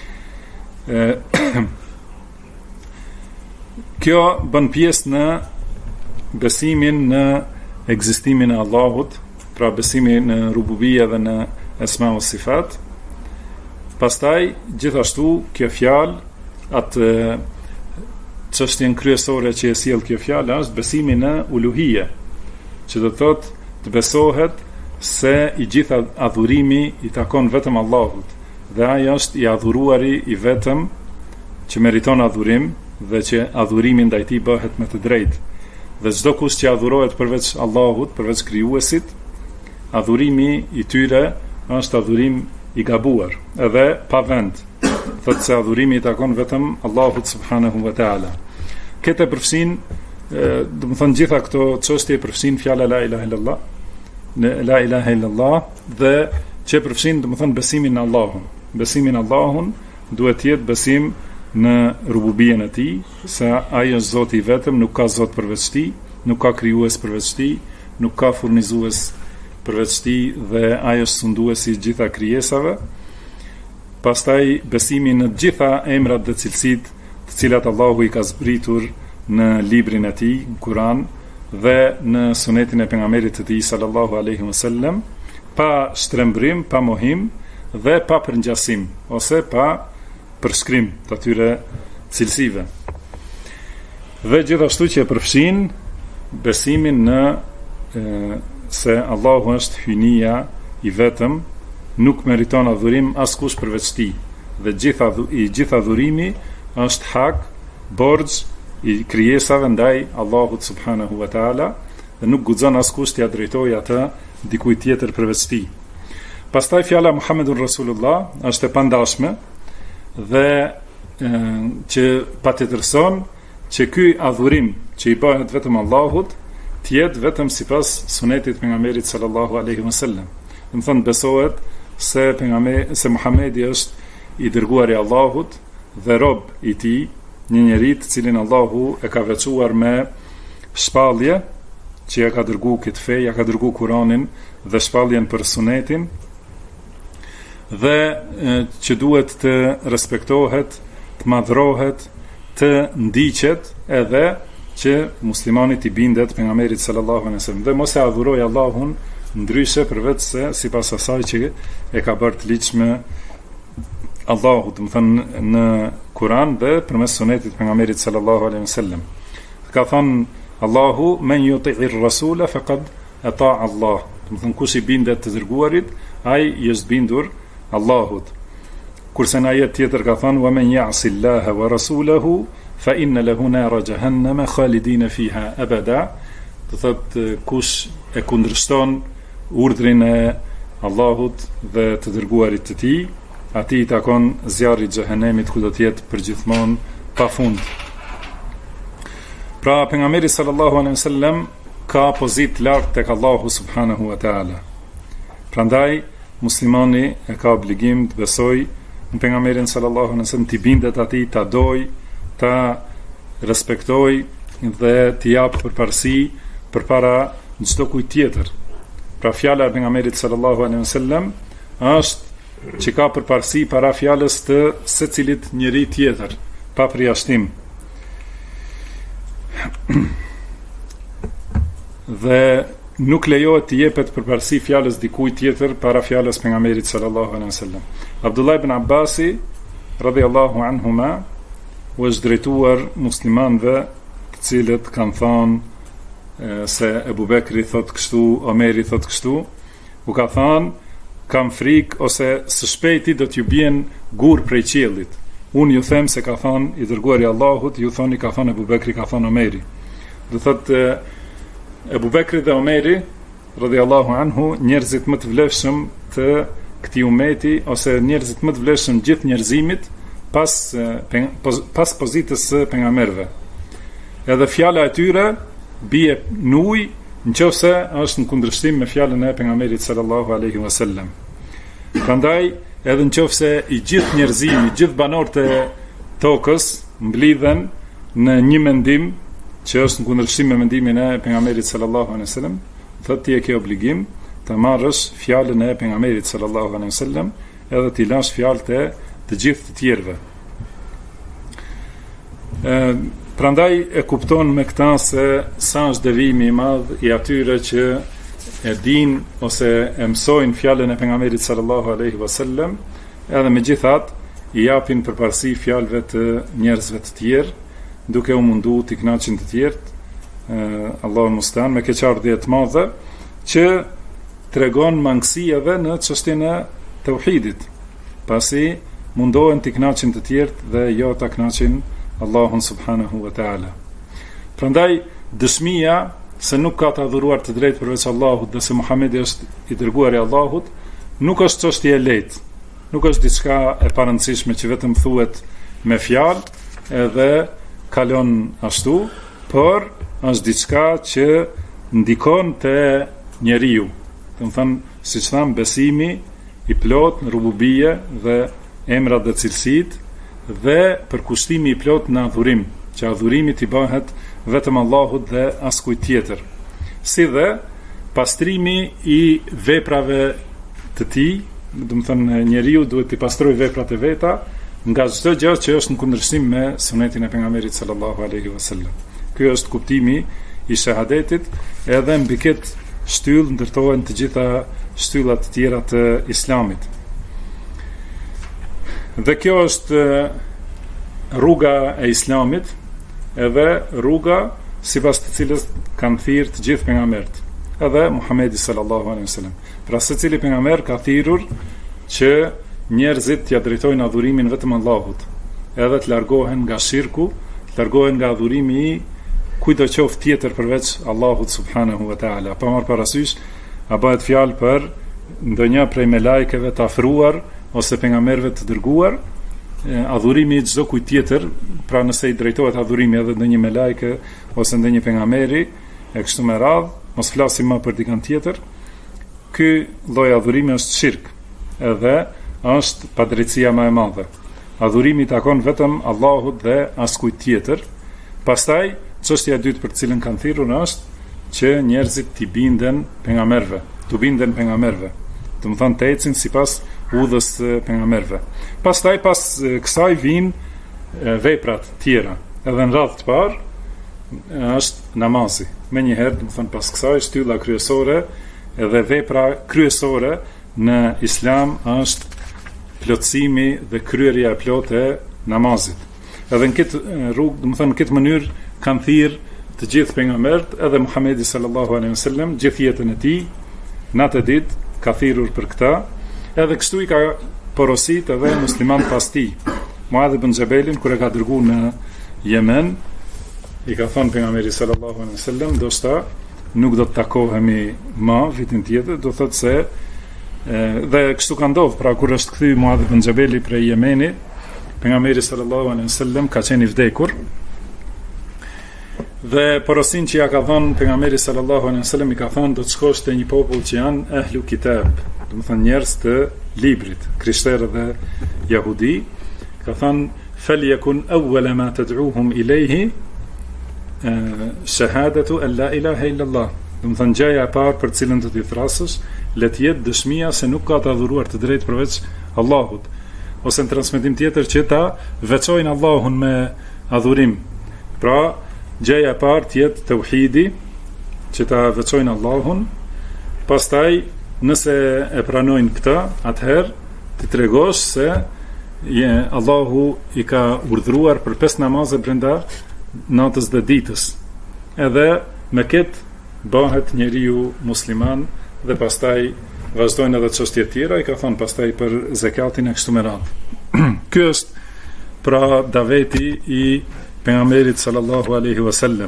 Kjo bën pjesë në besimin në ekzistimin e Allahut, pra besimi në rububia dhe në esma o sifat. Pastaj gjithashtu kjo fjalë, atë çështjen kryesore që e sjell kjo fjalë është besimi në uluhije, që do thotë të besohet se i gjitha adhurimi i takon vetëm Allahut, dhe ai është i adhuruari i vetëm që meriton adhurim dhe që adhurimi ndaj tij bëhet me të drejtë. Dhe çdo kush që adhurohet përveç Allahut, përveç krijuesit, adhurimi i tyre është adhurim i gabuar, edhe pa vend. Thotë se adhurimi i takon vetëm Allahut subhanahu wa taala. Këtë përfshin, do të thonë gjitha këto çështje përfshin fjala la ilaha illallah, la ilaha illallah, dhe që përfshin, do të thonë besimin në Allahun. Besimi në Allahun duhet të jetë besim në rububien e tij, se ai është Zoti i vetëm, nuk ka Zot përveç tij, nuk ka krijues përveç tij, nuk ka furnizues përveç tij, dhe ai është sunduesi i gjitha krijesave. Pastaj besimi në të gjitha emrat dhe cilësitë të cilat Allahu i ka zbritur në librin e tij, në Kur'an, dhe në sunetin e pejgamberit të tij sallallahu alaihi wasallam, pa shtrembrim, pa mohim dhe pa përngjasim, ose pa përshkrim të atyre cilësive. Dhe gjithashtu që e përfshin besimin në se Allahu është hynia i vetëm, nuk meriton adhurim askush përveç tij, dhe gjitha adhurimi është hak, borxh i krijesave ndaj Allahut subhanahu wa taala, dhe nuk guxon askush t'ia drejtojë atë dikujt tjetër përveç tij. Pastaj fjala Muhammedur Rasulullah është e pandashme dhe që patjetërson që ky adhurim që i bëhet vetëm Allahut të jetë vetëm sipas sunetit pejgamberit sallallahu alaihi wasallam. Do të thonë besohet se Muhamedi është i dërguari i Allahut dhe rob i tij, një njeri të cilin Allahu e ka veçuar me shpallje, që ja ka dërguar këtë fe, ja ka dërguar Kur'anin dhe shpalljen për sunetin, dhe që duhet të respektohet, të madhrohet, të ndiqet, edhe që muslimani i bindet pejgamberit sallallahu alaihi wasallam dhe mos e adhuroj Allahun ndryshe përveç se sipas asaj që e ka bërë të ligjshme Allahu, do të thënë në Kur'an dhe përmes sunetit të pejgamberit sallallahu alaihi wasallam. Ka thënë Allahu men yuti'ir rasula faqad ata'a Allah. Do të thënë kush i bindet të dërguarit, ai i është bindur Allahut. Kurse në ajet tjetër ka thënë wa men ya'si Allaha wa rasulahu fa inna lahu nara jahannama khalidina fiha abada. Do thotë kush e kundërshton urdhrin e Allahut dhe të dërguarit të tij, atij i takon zjarri i xhehenemit ku do të jetë përgjithmonë pafund. Pra pejgamberi sallallahu alaihi wasallam ka pozitë lart tek Allahu subhanahu wa taala. Prandaj muslimani e ka obligim të besojë në pejgamberin sallallahu alaihi wasallam, të bindet atij, ta doj, ta respektoj dhe të jap përparësi përpara çdo kujt tjetër. Pra fjala e pejgamberit sallallahu alaihi wasallam është që ka përparësi para fjalës të secilit njeri tjetër, pa përjashtim. Dhe nuk lejohet të jepet përparësi fjalës dikujt tjetër para fjalës pejgamberit sallallahu alaihi wasallam. Abdullah ibn Abbasi radhiyallahu anhuma u është drejtuar muslimanëve të cilët kanë thënë se Ebu Bekri thot kështu, Omeri thot kështu, u ka thënë kam frikë ose së shpejti do t'ju bien gur prej qiellit. Unë ju them se ka thënë i dërguari Allahut, ju thoni ka thënë Ebu Bekri, ka thënë Omeri. Do thotë Ebu Bekri dhe Omeri radhiyallahu anhu, njerëzit më të vlefshëm të këtij umeti, ose njerëzit më të vlefshëm gjithë njerëzimit pas pozitës së pejgamberëve. Edhe fjala e tyre bie në ujë nëse është në kundërshtim me fjalën e pejgamberit sallallahu alaihi wasallam. Prandaj edhe nëse i gjithë njerëzimi, i gjithë banorët e tokës mblidhen në një mendim që është në kundërshtim me mendimin e pejgamberit sallallahu alaihi wasallam, thotë ti e ke obligim të marrësh fjalën e pejgamberit sallallahu alaihi wasallam edhe të lash fjalët e të gjithë të tjerëve. Prandaj e kupton me këta se sa është devijimi i madh i atyre që e din ose e mësojnë fjalën e pejgamberit sallallahu alaihi wasallam, edhe megjithatë i japin përparësi fjalëve të njerëzve të tjerë, duke u mundu t'i kënaqin të tjerët, Allahu mustan, me keqardhje të madhe që tregon mangësi edhe në çështjen e tauhidit, pasi mundohen t'i kënaqin të tjerët dhe jo t'a kënaqin Allahun subhanahu wa taala. Prandaj dëshmia se nuk ka të adhuruar të drejtë përveç Allahut dhe se Muhamedi është i dërguari i Allahut nuk është çështje e lehtë, nuk është diçka e parëndësishme që vetëm thuhet me fjalë edhe kalon ashtu, por është diçka që ndikon te njeriu. Do të thënë, siç tham, besimi i plot në rububie dhe emrat dhe cilësitë, dhe përkushtimi i plot në adhurim, që adhurimi t'i bëhet vetëm Allahut dhe askujt tjetër. Si dhe pastrimi i veprave të tij, do të thënë njeriu duhet t'i pastrojë veprat e veta nga çdo gjë që është në kundërshtim me sunetin e pejgamberit sallallahu alaihi wasallam. Ky është kuptimi i shahadetit, edhe mbi këtë shtyllë ndërtohen të gjitha shtyllat të tjera të islamit. Dhe kjo është rruga e Islamit, edhe rruga sipas të cilës kanë thirrë të gjithë pejgamberët, edhe Muhamedi sallallahu alaihi wasallam. Pra secili pejgamber ka thirrur që njerëzit t'ia drejtojnë adhurimin vetëm Allahut, edhe të largohen nga shirku, të largohen nga adhurimi i kujdo qoftë tjetër përveç Allahut subhanahu wa taala. Pa marrë parasysh, a bëhet fjalë për ndonjë prej melajkeve të afruar ose pejgamberëve të dërguar, adhurimi i çdo kujt tjetër, pra nëse i drejtohet adhurimi edhe ndonjë melajke ose ndonjë pejgamberi e kështu me radhë, mos flasim më për dikant tjetër, ky lloj adhurimi është shirk, edhe është padrejtësia më e madhe. Adhurimi i takon vetëm Allahut dhe askujt tjetër. Pastaj çështja e dytë për të cilën kanë thirrur është që njerëzit t'i binden pejgamberëve, t'u binden pejgamberëve. Do të thonë të ecin sipas udhës së pejgamberëve. Pastaj pas kësaj vijnë veprat tjera. Edhe në radhë të parë është namazi. Menjëherë, do të thonë pas kësaj shtylla kryesore edhe vepra kryesore në Islam është plotësimi dhe kryerja e plotë e namazit. Edhe në këtë rrugë, do të thonë në këtë mënyrë kanë thirrë të gjithë pejgamberët, edhe Muhamedi sallallahu alaihi wasallam, gjithë jetën e tij, natë e ditë ka thirrur për këtë, edhe kështu i ka porosit edhe musliman pas tij. Muadh ibn Jabelin kur e ka dërguar në Yemen, i ka thënë pejgamberi sallallahu alaihi wasallam, ndoshta nuk do të takohemi më vitin tjetër, do thotë se dhe kështu ka ndodhur. Pra kur është kthy Muadh ibn Jabeli prej Yemenit, pejgamberi sallallahu alaihi wasallam ka qenë i vdekur. Dhe porosin që ja ka dhënë pejgamberi sallallahu alaihi wasallam, i ka thënë do të shkosh te një popull që janë ehlu kitab, do të thonë njerëz të librit, krishterë dhe jahudi. Ka thënë falyakun awwala ma tad'uhum ilayhi shahadatu an la ilaha illa Allah. Do të thonë gjëja e parë për cilën do t'i thrasësh, le të jetë dëshmia se nuk ka të adhuruar të drejtë përveç Allahut, ose në transmetim tjetër që ta veçojnë Allahun me adhurim. Pra gjëja e parë të jetë tauhidi, që ta veçojnë Allahun. Pastaj nëse e pranojnë këtë, atëherë ti tregosh se Allahu i ka urdhëruar për 5 namaze brenda natës dhe ditës. Edhe me këtë bëhet njeriu musliman. Dhe pastaj vazhdojnë edhe çështje tjera, i ka thënë pastaj për zakatin e kështu me radhë. Ky është pra daveti i pejgamberit sallallahu alaihi wasallam.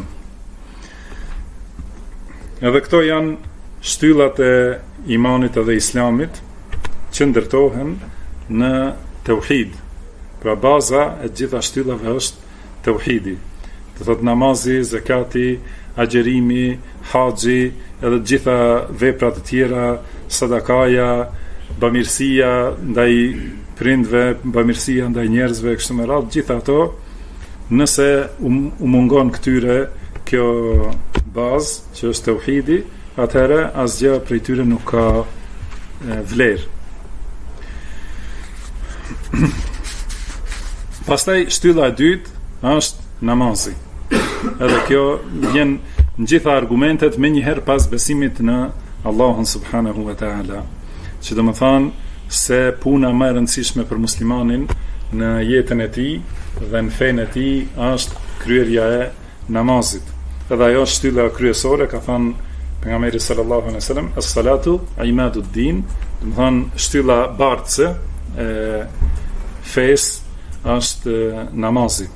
Edhe këto janë shtyllat e imanit edhe islamit që ndërtohen në tauhid. Pra baza e gjitha shtyllave është tauhidi. Do thotë namazi, zakati, agjerimi, haxhi, edhe gjitha veprat e tjera, sadakaja, bamirësia ndaj prindve, bamirësia ndaj njerëzve, kështu me radhë, gjitha ato, nëse u mungon këtyre kjo bazë, që është tauhidi, atëherë asgjë prej tyre nuk ka vlerë. Pastaj shtylla e dytë është namazi. Edhe kjo vjen në gjitha argumentet me njëherë pas besimit në Allahun subhanahu wa ta'ala, që do më thanë se puna më e rëndësishme për muslimanin në jetën e tij dhe në fenë e tij është kryerja e namazit. Edhe ajo është shtylla kryesore, ka thënë pejgamberi sallallahu alaihi wasallam, as-salatu imadud din, do të thonë shtylla bardhëse e fesë është namazi.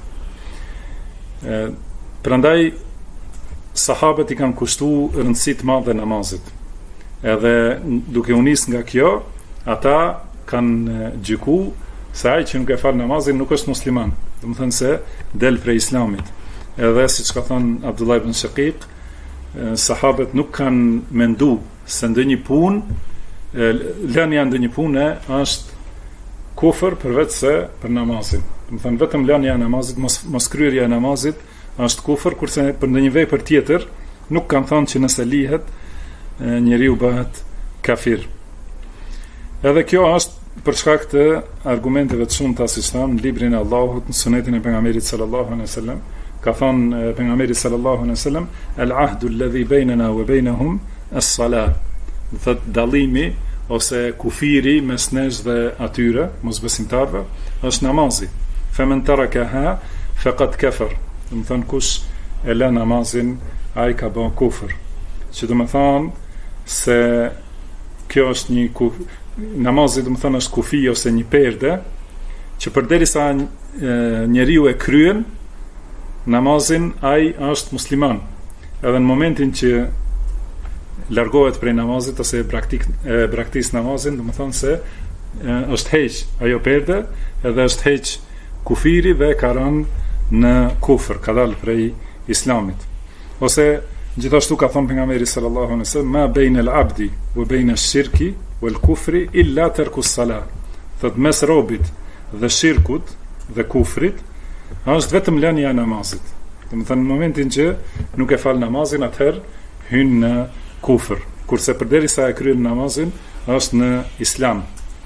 Prandaj sahabët i kanë kushtuar rëndësi të madhe namazit. Edhe duke u nis nga kjo, ata kanë gjykuar se ai që nuk e fal namazin nuk është musliman. Do të thënë se del prej islamit. Edhe siç ka thënë Abdullah ibn Shaqiq, sahabët nuk kanë menduar se ndonjë punë, lënia ndonjë pune është kufër përveç se për namazin. Do të thënë vetëm lënia e namazit, mos kryerja e namazit është kufër, kurse për ndonjë vepër tjetër nuk kanë thënë që nëse lihet njeriu bëhet kafir. Edhe kjo është për shkak të argumenteve të shumta siç thamë në librin e Allahut, në sunetin e pejgamberit sallallahu alaihi wasallam. Ka thënë pejgamberi sallallahu alaihi wasallam, al-ahdu alladhi baynana wa baynahum as-salat. Do thotë dallimi ose kufiri mes nesh dhe atyre, mosbesimtarve, është namazi. Femen tarakaha faqad kafar. Do të thonë kush e lë namazin, ai ka bën kufër. Që do të thonë se kjo është një namazi, do të thonë është kufi ose një perde që përderisa njeriu e kryen namazin, ai është musliman. Edhe në momentin që largohet prej namazit ose braktis namazin, do të thonë se është heq ajo perde, edhe është heq kufiri dhe ka rënë në kufër, ka dalë prej islamit. Ose gjithashtu ka thonë pejgamberi sallallahu alaihi wasallam, ma baina al-abdi wa baina ash-shirki wal-kufri illa tarku as-salah. Thot mes robit dhe shirkut dhe kufrit është vetëm lënia e namazit. Do të thonë në momentin që nuk e fal namazin, atëherë hyn në kufër, kurse përderisa e kryen namazin është në islam.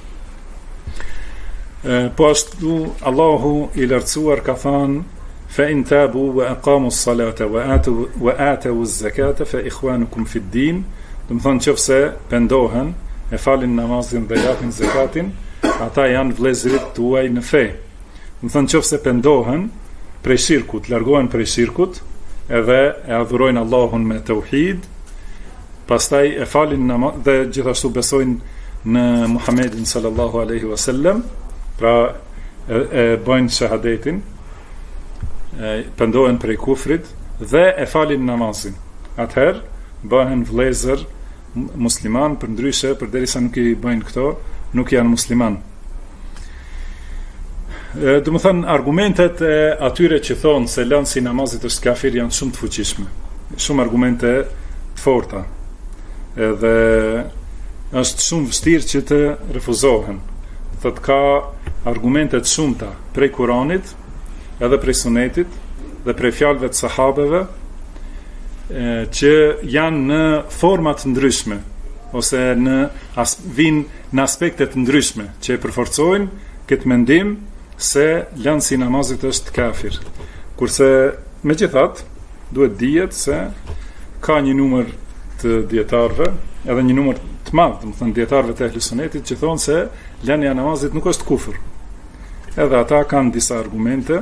Po ashtu Allahu i lartësuar ka thënë fa in tabu wa aqamu as-salata wa atu az-zakata fa ikhwanukum fi ad-din. Do të thonë nëse pendohen, e falin namazin dhe japin zakatin, ata janë vëllezërit tuaj në fe. Do të thonë nëse pendohen prej shirkut, largohen prej shirkut, edhe e adhurojnë Allahun me tauhid, pastaj e falin namaz dhe gjithashtu besojnë në Muhammedin sallallahu alaihi wasallam, pra e bëjnë shahadetin, pendohen prej kufrit dhe e falin namazin. Atëherë bëhen vëllezër musliman, përndryshe përderisa nuk i bëjnë këto, nuk janë musliman. Do të thënë argumentet e atyre që thonë se lënësi i namazit është kafir janë shumë të fuqishme, shumë argumente të forta, edhe është shumë vështirë që të refuzohen. Thot ka argumente të shumta prej Kuranit, edhe prej Sunetit dhe prej fjalëve të sahabeve, që janë në forma të ndryshme ose vinë në aspekte të ndryshme që e përforcojnë këtë mendim se lënësi i namazit është kafir. Kurse megjithatë duhet dihet se ka një numër të dietarëve, edhe një numër të madh, do të thënë dietarëve të Ehli Sunetit, që thonë se lënia e namazit nuk është kufër. Edhe ata kanë disa argumente,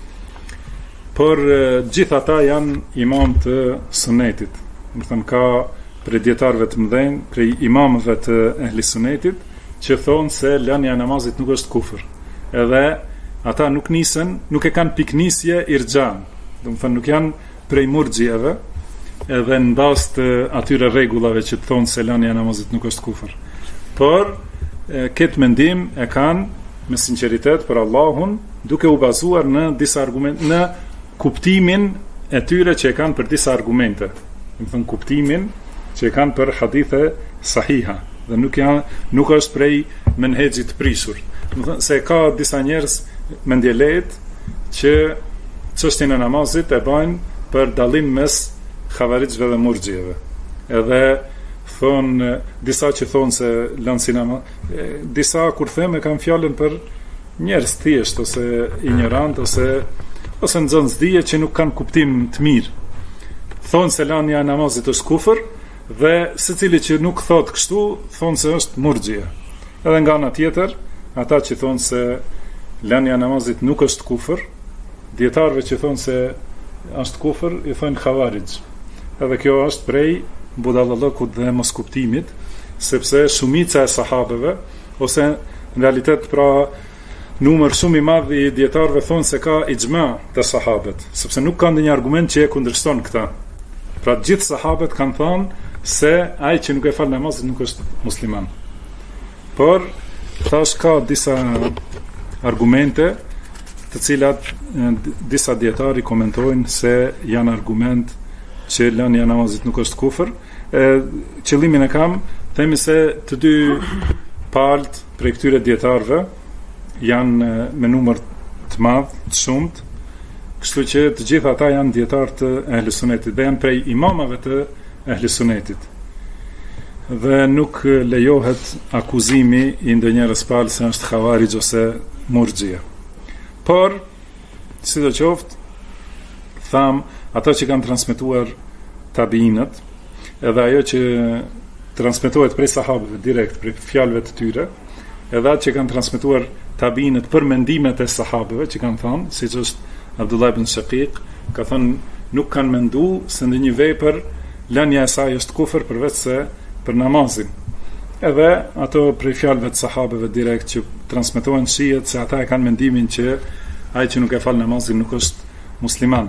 por gjithë ata janë imam të Sunetit. Do të thënë ka prej dietarëve të mëdhenj, prej imamëve të Ehli Sunetit, që thonë se lënia e namazit nuk është kufër. Edhe ata nuk e kanë piknisje irxhan. Do të thënë nuk janë prej murxhieve, edhe në bazë të atyre rregullave që thonë se lënia e namazit nuk është kufër. Por këtë mendim e kanë me sinqeritet për Allahun, duke u bazuar në disa argumente, në kuptimin e tyre që e kanë për disa argumente. Do të thënë kuptimin që e kanë për hadithe sahiha, dhe nuk është prej menhexhit të prishur. Do të thënë se ka disa njerëz mendjelejt që çështjen e namazit e bajnë për dallim mes xhavarixhve dhe murxhieve. Edhe thonë disa që thonë se lënësi namazit, disa kur them e kanë fjalën për njerëz thjesht ose ignorant ose nxënës dije që nuk kanë kuptim të mirë. Thonë se lënia e namazit është kufër, dhe secili që nuk thot kështu thonë se është murxhie. Edhe nga ana tjetër, ata që thonë se lënia e namazit nuk është kufër, dietarëve që thonë se është kufër i thonë xhavarixh. Edhe kjo është prej budallallëkut dhe moskuptimit, sepse shumica e sahabeve, ose në realitet pra numër shumë i madh i dietarëve thonë se ka ixhma të sahabët, sepse nuk ka ndonjë argument që e kundërshton këtë. Pra gjithë sahabët kanë thënë se ai që nuk e fal namazin nuk është musliman. Por thash ka disa argumente të cilat disa dietarë komentojnë se janë argument që lënia e namazit nuk është kufër. Qëllimin e kam, themi se të dy palët prej këtyre dietarëve janë me numër të madh, të shumt, kështu që të gjithë ata janë dietarë të Ehli Sunetit dhe janë prej imamave të Ehli Sunetit. Dhe nuk lejohet akuzimi i ndonjërs palë se është xhavarixh ose murxhie. Por sidoqoftë, tham ata që kanë transmetuar tabiinët, edhe ajo që transmetohet prej sahabëve direkt, prej fjalëve të tyre, edhe atë që kanë transmetuar tabiinët për mendimet e sahabëve, që kanë thënë, siç është Abdullah ibn Shaqiq, ka thënë nuk kanë menduar se ndonjë vepër lënia e saj është kufër përveç se për namazin. Edhe ato prej fjalëve të sahabëve direkt që transmetohen shihet se ata e kanë mendimin që ai që nuk e fal namazin nuk është musliman.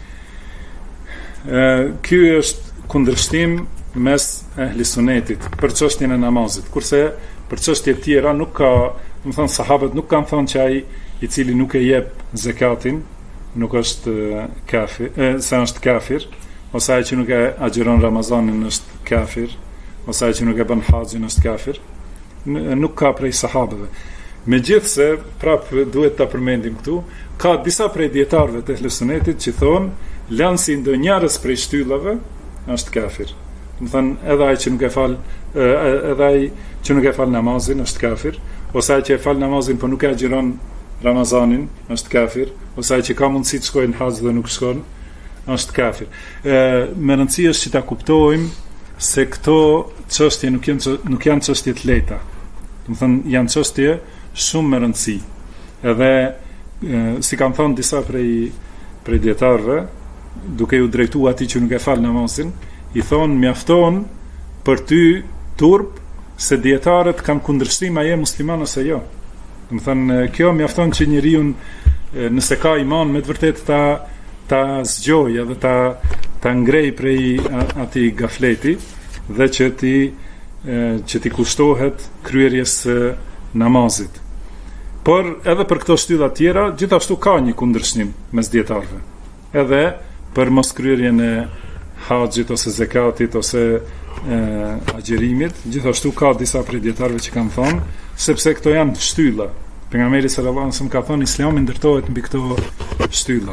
Ky është kundërshtim mes ehli sunetit për çështjen e namazit, kurse për çështje të tjera nuk ka, do të thonë sahabët nuk kanë thënë që ai i cili nuk e jep zakatin nuk është kafir, se është kafir, ose ai që nuk e agjeron Ramazanin është kafir, ose ai që nuk e bën haxhin është kafir. Nuk ka prej sahabëve. Megjithse, prapë duhet ta përmendim këtu, ka disa prej dietarëve të ehli sunetit që thonë lansi ndonjërs prej shtyllave është kafir. Do të thonë edhe ai që nuk e fal, edhe ai që nuk e fal namazin është kafir, ose ai që e fal namazin por nuk e agjeron Ramazanin është kafir, ose ai që ka mundësi të shkojë në haxh dhe nuk shkon është kafir. Me rëndësi është që ta kuptojmë se këto çështje nuk janë çështje të lehta. Do të thonë janë çështje shumë me rëndësi. Edhe si kanë thënë disa prej dietarëve, duke u drejtuar atij që nuk e fal namazin, i thonë mjafton për ty turp se dietarët kanë kundërshtim a je musliman ose jo. Do të thënë kjo mjafton që njeriu nëse ka iman me të vërtetë ta zgjojë dhe ta ngrej prej atij gafleti dhe që ti kushtohet kryerjes së namazit. Por edhe për këto shtylla të tjera gjithashtu ka një kundërshtim mes dietarëve. Edhe për moskryerjen e haxhit ose zakatit ose agjerimit, gjithashtu ka disa prej dietarëve që kanë thonë, sepse këto janë shtylla. Pejgamberi sallallahu alajhi wasallam ka thonë Islami ndërtohet mbi këto shtylla.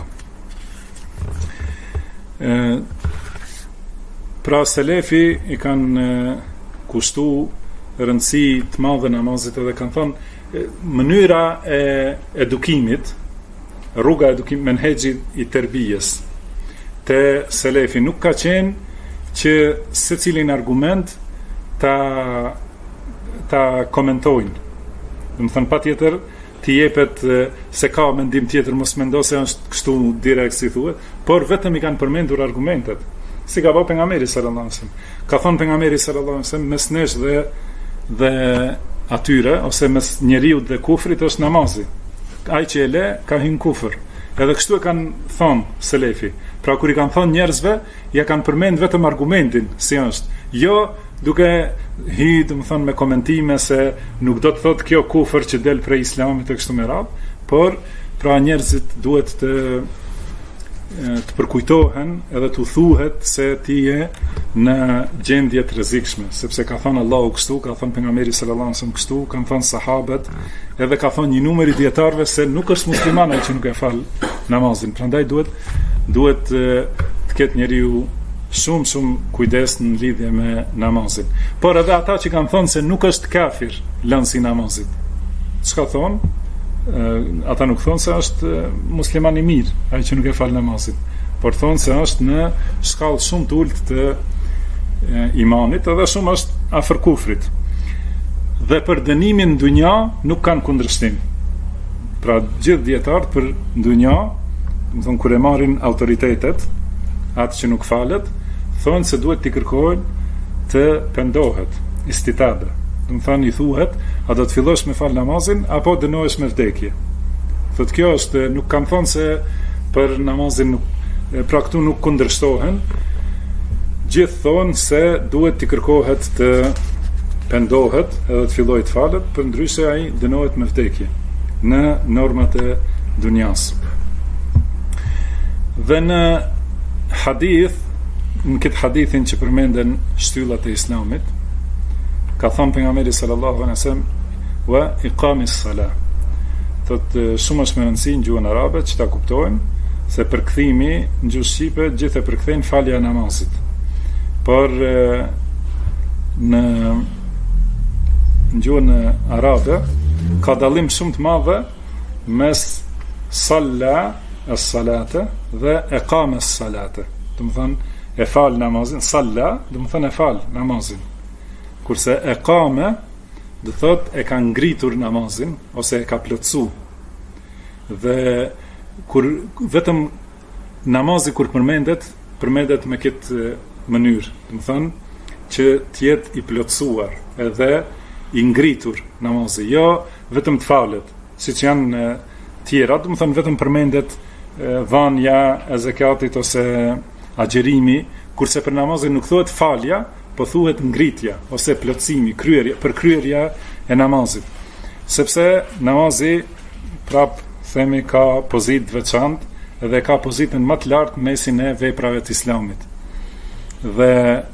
Pra selefi i kanë kushtu rëndësi të madhe namazit edhe kanë thonë mënyra e edukimit, rruga e edukimit, menhexhi i terbijes te selefi nuk ka qenë që secilin argument ta komentojnë. Do të thënë patjetër t'i jepet se ka mendim tjetër, mos mendo se është kështu direkt si thuhet, por vetëm i kanë përmendur argumentet. Si ka bërë pejgamberi sallallahu alajhi wasallam. Ka thënë pejgamberi sallallahu alajhi wasallam mes nesh dhe atyre ose mes njeriu dhe kufrit është namazi. Ai që e le ka hyrë në kufër. Edhe kështu e kanë thënë selefi. Pra kur i kanë thënë njerëzve, ja kanë përmend vetëm argumentin si është. Jo duke hyrë, do të thonë me komentime se nuk do të thotë kjo kufër që del prej Islamit e kështu me radhë, por pra njerëzit duhet të përkujtohen edhe të thuhet se ti je në gjendje të rrezikshme, sepse ka thënë Allahu kështu, ka thënë pejgamberi sallallahu alajhi wasallam kështu, kanë thënë sahabët, edhe ka thënë një numër i dietarëve se nuk është musliman ai që nuk e fal namazin. Prandaj duhet të ketë njeriu shumë kujdes në lidhje me namazin. Por edhe ata që kanë thënë se nuk është kafir lënsi namazit. Çka thonë? Ata nuk thonë se është musliman i mirë, ai që nuk e fal namazin, por thonë se është në shkallë shumë të ulët të imanit, edhe shumë është afër kufrit. Dhe për dënimin në dunja nuk kanë kundërshtim. Pra gjithë dietarët për dunja, do të thonë kur e marrin autoritetet, atë që nuk falet, thonë se duhet t'i kërkojnë të pendohet, istitabe. Do të thonë i thuhet, a do të fillosh me fal namazin apo dënohesh me vdekje. Thotë kjo është, nuk kam thonë se për namazin pra këtu nuk kundërshtohen. Gjithë thonë se duhet t'i kërkohet të pendohet edhe të fillojë të falet, përndryshe ai dënohet me vdekje në normat e dunjas. Dhe në hadith, në këtë hadithin që përmenden shtyllat e Islamit, ka thënë pejgamberi sallallahu alaihi wasallam wa iqamis salah. Thotë shumë është me rëndësi në gjuhën arabe që ta kuptojmë se përkthimi në gjuhën shqipe gjithë e përkthejnë falja e namazit. Por në gjuhën arabe ka dallim shumë të madh mes salla as-salata dhe iqama as-salata. Do të thonë e fal namazin, salla, do të thonë e fal namazin. Kurse iqame do thot e ka ngritur namazin ose e ka plotsu. Dhe kur vetëm namazi kur përmendet me këtë mënyrë, do të thonë që të jetë i plotsuar edhe i ngritur namazi, jo vetëm të falet, siç janë tjera, do të thonë vetëm përmendet dhanja e zakatit ose agjerimi, kurse për namazin nuk thuhet falja, po thuhet ngritja ose plotësimi, përkryerja e namazit. Sepse namazi prap themi ka pozitë veçantë dhe ka pozitën më të lartë mesin e veprave të Islamit. Dhe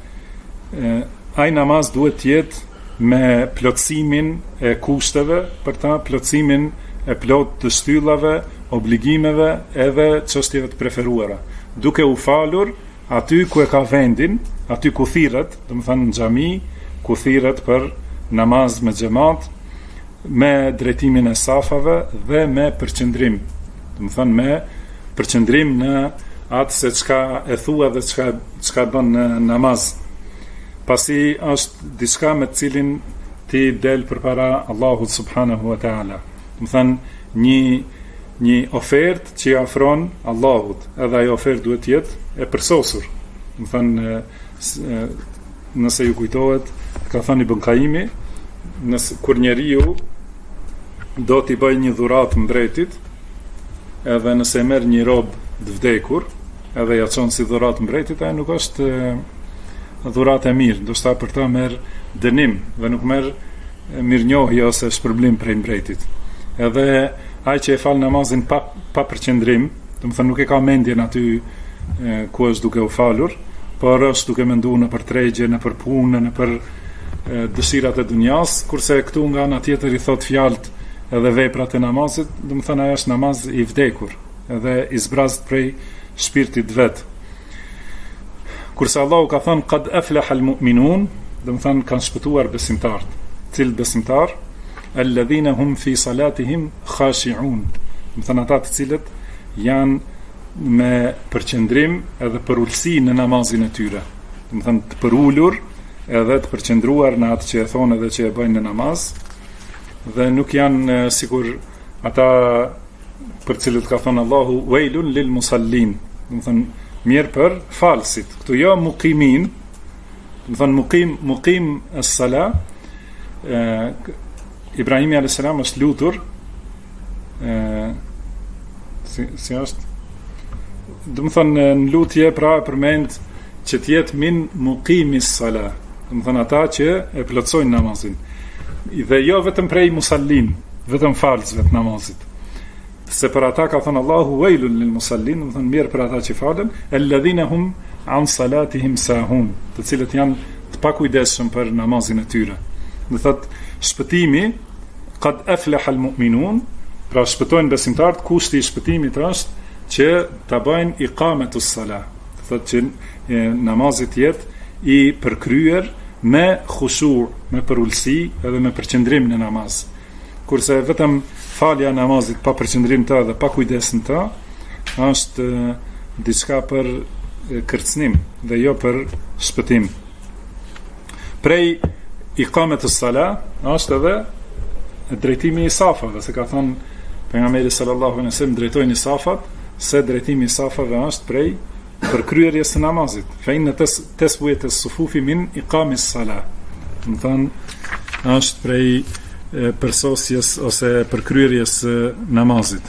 ai namaz duhet të jetë me plotësimin e kushteve, për ta plotësimin e plot të shtyllave, obligimeve edhe çështjeve të preferuara, duke u falur aty ku e ka vendin, aty ku thirret, do të thënë në xhami, ku thirret për namaz me xhamat, me drejtimin e safave dhe me përqendrim, do të thënë me përqendrim në atë se çka e thua dhe çka bën në namaz. Pasi është diçka me të cilin ti del përpara Allahut subhanahu wa taala. Do të thënë një ofertë që i afron Allahut, edhe ajo ofertë duhet të jetë e përsosur. Do të thënë nëse ju kujtohet, ka thënë Ibn Qayyimi, kur njeriu do t'i bëj një dhuratë mbretit, edhe nëse merr një rob të vdekur, edhe ja çon si dhuratë mbretit, ajo nuk është dhuratë e mirë, ndoshta për ta merr dënim dhe nuk merr mirënjohje ose shpërblim prej mbretit. Edhe ai që e fal namazin pa përqendrim, do të thënë nuk e ka mendjen aty ku është duke u falur, por është duke menduar në për tregje, në për punë, në për dëshirat e dunjas, kurse këtu nga ana tjetër i thot fjalët edhe veprat e namazit, do të thënë ajo është namaz i vdekur, edhe i zbrazët prej shpirtit vet. Kurse Allahu ka thënë qad aflaha almu'minun, do të thënë kanë shpëtuar besimtarët. Cilë besimtar? Alladhina hum fi salatihim khashi'un. Do të thënë ata të cilët janë me përqendrim edhe për ulësi në namazin e tyre. Do të thënë të përulur edhe të përqendruar në atë që e thonë edhe që e bëjnë në namaz, dhe nuk janë sikur ata për cilët ka thënë Allahu wailun lil musallin, do të thënë mirë për falsit. Këtu jo muqimin, do të thënë muqim as-sala. Ibrahimi alayhis salam është lutur si është, do të thënë në lutje pra përmend që të jetë min muqimis sala, do të thënë ata që e plotësojnë namazin, dhe jo vetëm prej musallin, vetëm falsëve të namazit. Se për ata ka thënë Allahu wailul lil musallin, do të thënë mirë për ata që falen, alladhina hum an salatihim sahun, të cilët janë të pakujdesshëm për namazin e tyre. Do thotë shpëtimi qad aflaha almu'minun, pra shpëtojnë besimtarët, kushti i shpëtimit është që ta bëjnë iqametus salah, do thotë që namazi të jetë i përkryer me khushu', me përulsi edhe me përqendrim në namaz. Kurse vetëm falja e namazit pa përqendrim të dhe pa kujdes në të është diçka për kërcënim dhe jo për shpëtim. Prej iqametus salah është edhe drejtimi i safave, se ka thënë pejgamberi sallallahu alaihi wasallam drejtojnë safat, se drejtimi i safave është prej përkryerjes së namazit. Fa inna taswiyat as-sufufi min iqamis salah. Do të thënë është prej përsosjes ose përkryerjes së namazit.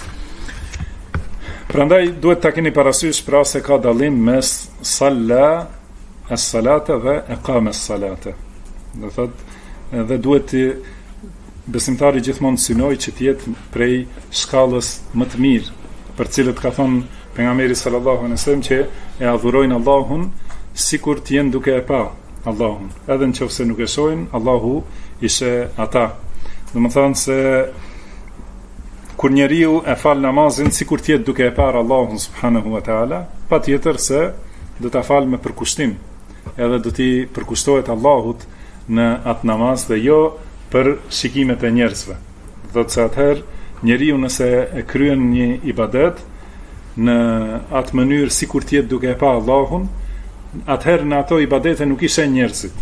Prandaj duhet ta keni parasysh pra se ka dallim mes salla as-salata dhe iqama as-salata. Do thotë edhe duhet besimtari gjithmonë synoj që të jetë prej shkallës më të mirë, për cilët ka thonë pejgamberi sallallahu alaihi wasallam që e adhurojnë Allahun sikur të jenë duke e pa Allahun, edhe nëse nuk e shohin, Allahu i sheh ata. Domethënë se kur njeriu e fal namazin sikur të jetë duke e parë Allahun subhanahu wa taala, patjetër se do ta fal me përkushtim, edhe do t'i përkushtohet Allahut në atë namaz dhe jo për shikimet e njerëzve. Do të thotë atëherë njeriu nëse e kryen një ibadet në atë mënyrë sikur të jetë duke e pa Allahun, atëherë në ato ibadete nuk i sheh njerëzit.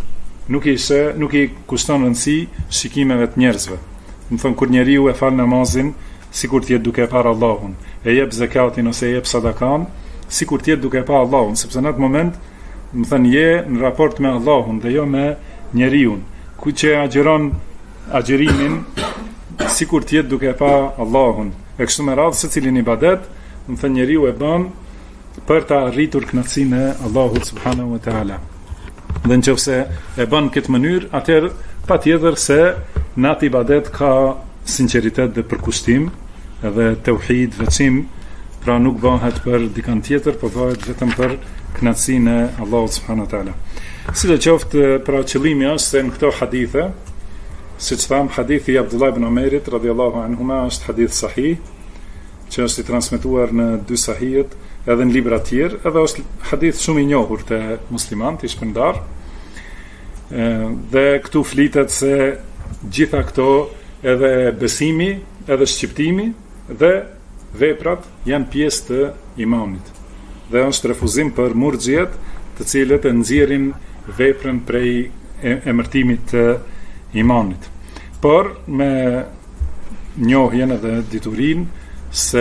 nuk i kushton rëndësi shikimeve të njerëzve. Më thënë, kur njeriu e fal namazin, sikur të jetë duke parë Allahun, e jep zakatin ose e jep sadakan, sikur të jetë duke parë Allahun, sepse në atë moment, më thënë, je në raport me Allahun dhe jo me njeriun, ku që agjeron agjerimin, sikur të jetë duke parë Allahun. E kështu me radhë se cilin ibadet, më thënë, njeriu e bën për ta arritur kënaqësinë e Allahut subhanahu wa taala. Dhe nëse e bën këtë mënyrë, atëherë patjetër se në atë ibadet ka sinqeritet dhe përkushtim, edhe tauhid, veçim, pra nuk bëhet për dikant tjetër, por bëhet vetëm për kënaqësinë e Allahut subhanahu wa taala. Sidoqoftë, pra qëllimi është se në këto hadithe, siç tham, hadithi i Abdullah ibn Omerit radhiyallahu anhuma është hadith sahih, që është i transmetuar në dy sahihet, edhe në libra të tjerë, edhe është hadith shumë i njohur te muslimanët, i shpërndar. Dhe këtu flitet se gjitha këto, edhe besimi, edhe shqiptimi dhe veprat janë pjesë të imanit. Dhe është refuzim për murxhiet, të cilët e nxjerrin veprën prej emërtimit të imanit. Por me njohjen edhe diturinë se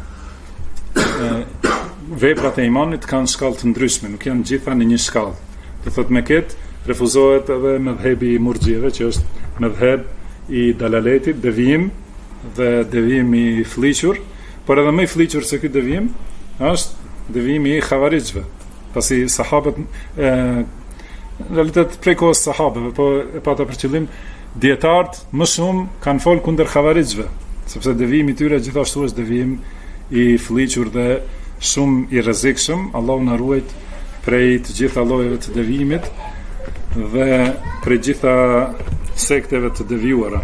veprat e imanit kanë shkallë të ndryshme, nuk janë gjitha në një shkallë. Do thotë me këtë refuzohet edhe mëdhhebi i murxhieve, që është mëdhheb i dalaletit, devijim dhe devijim i fliqur, por edhe më i fliqur se ky devijim është devijimi i xhavarixhve. Pasi sahabët në realitet prej kohës sahabëve, po e pata për qëllim dietarët më shumë kanë folë kundër xhavarixhve, sepse devijimi i tyre gjithashtu është devijim i fliqur dhe shumë i rrezikshëm. Allahu na ruajt prej të gjitha llojeve të devijimit dhe prej gjitha sekteve të devijuara.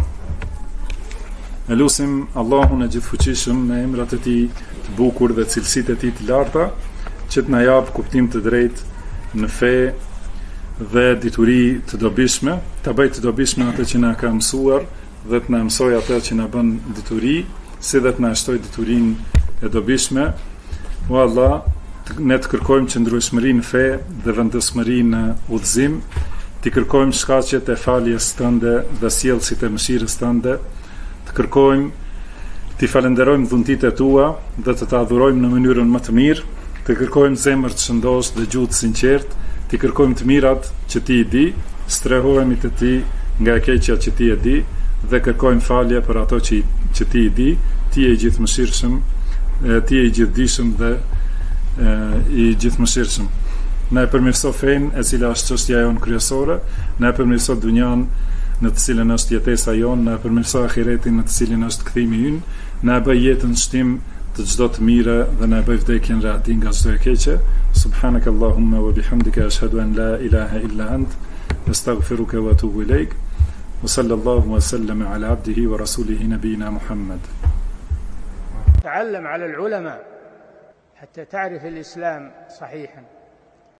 E lusim Allahun e gjithfuqishëm me emrat e tij të bukur dhe cilësitë e tij të larta, që të na jap kuptim të drejtë në fe dhe dituri të dobishme, ta bëj të dobishme atë që na ka mësuar dhe të na mësoj atë që na bën dituri, si dhe të na shtoj diturinë e dobishme. O Allah, ne të kërkojmë qëndrueshmëri në fe dhe vendosmëri në udhëzim, të kërkojmë shkaqet e faljes tënde dhe sjellësit e mëshirës tënde, të kërkojmë të falenderojmë dhuntitë e tua dhe të të adhurojmë në mënyrën më të mirë, të kërkojmë zemër të shëndosh dhe gjuhë të sinqert, të kërkojmë të mirat që ti i di, strehohemi të ti nga e keqja që ti e di, dhe kërkojmë falje për ato që ti i di, ti e i gjithë mëshirshëm, ti e i gjithë dishëm dhe i gjithë mëshirshëm. Na e përmirëso fenë, e cila është çështja jonë kryesore, na e përmirëso dunjan në të cilën është jetesa jonë, na e përmirëso ahiretin në të cilin është kthimi ynë, na e bëj jetën shtim të çdo të mire dhe na e bëj vdekjen rehatin nga çdo e keqe. Subhanaka Allahumma wa bihamdika ashhadu an la ilaha illa ant, astaghfiruka wa atubu ilaik. Wa sallallahu wa sallama ala abdihi wa rasulihi nabiyina Muhammad. تعلم على العلماء حتى تعرف الإسلام صحيحا.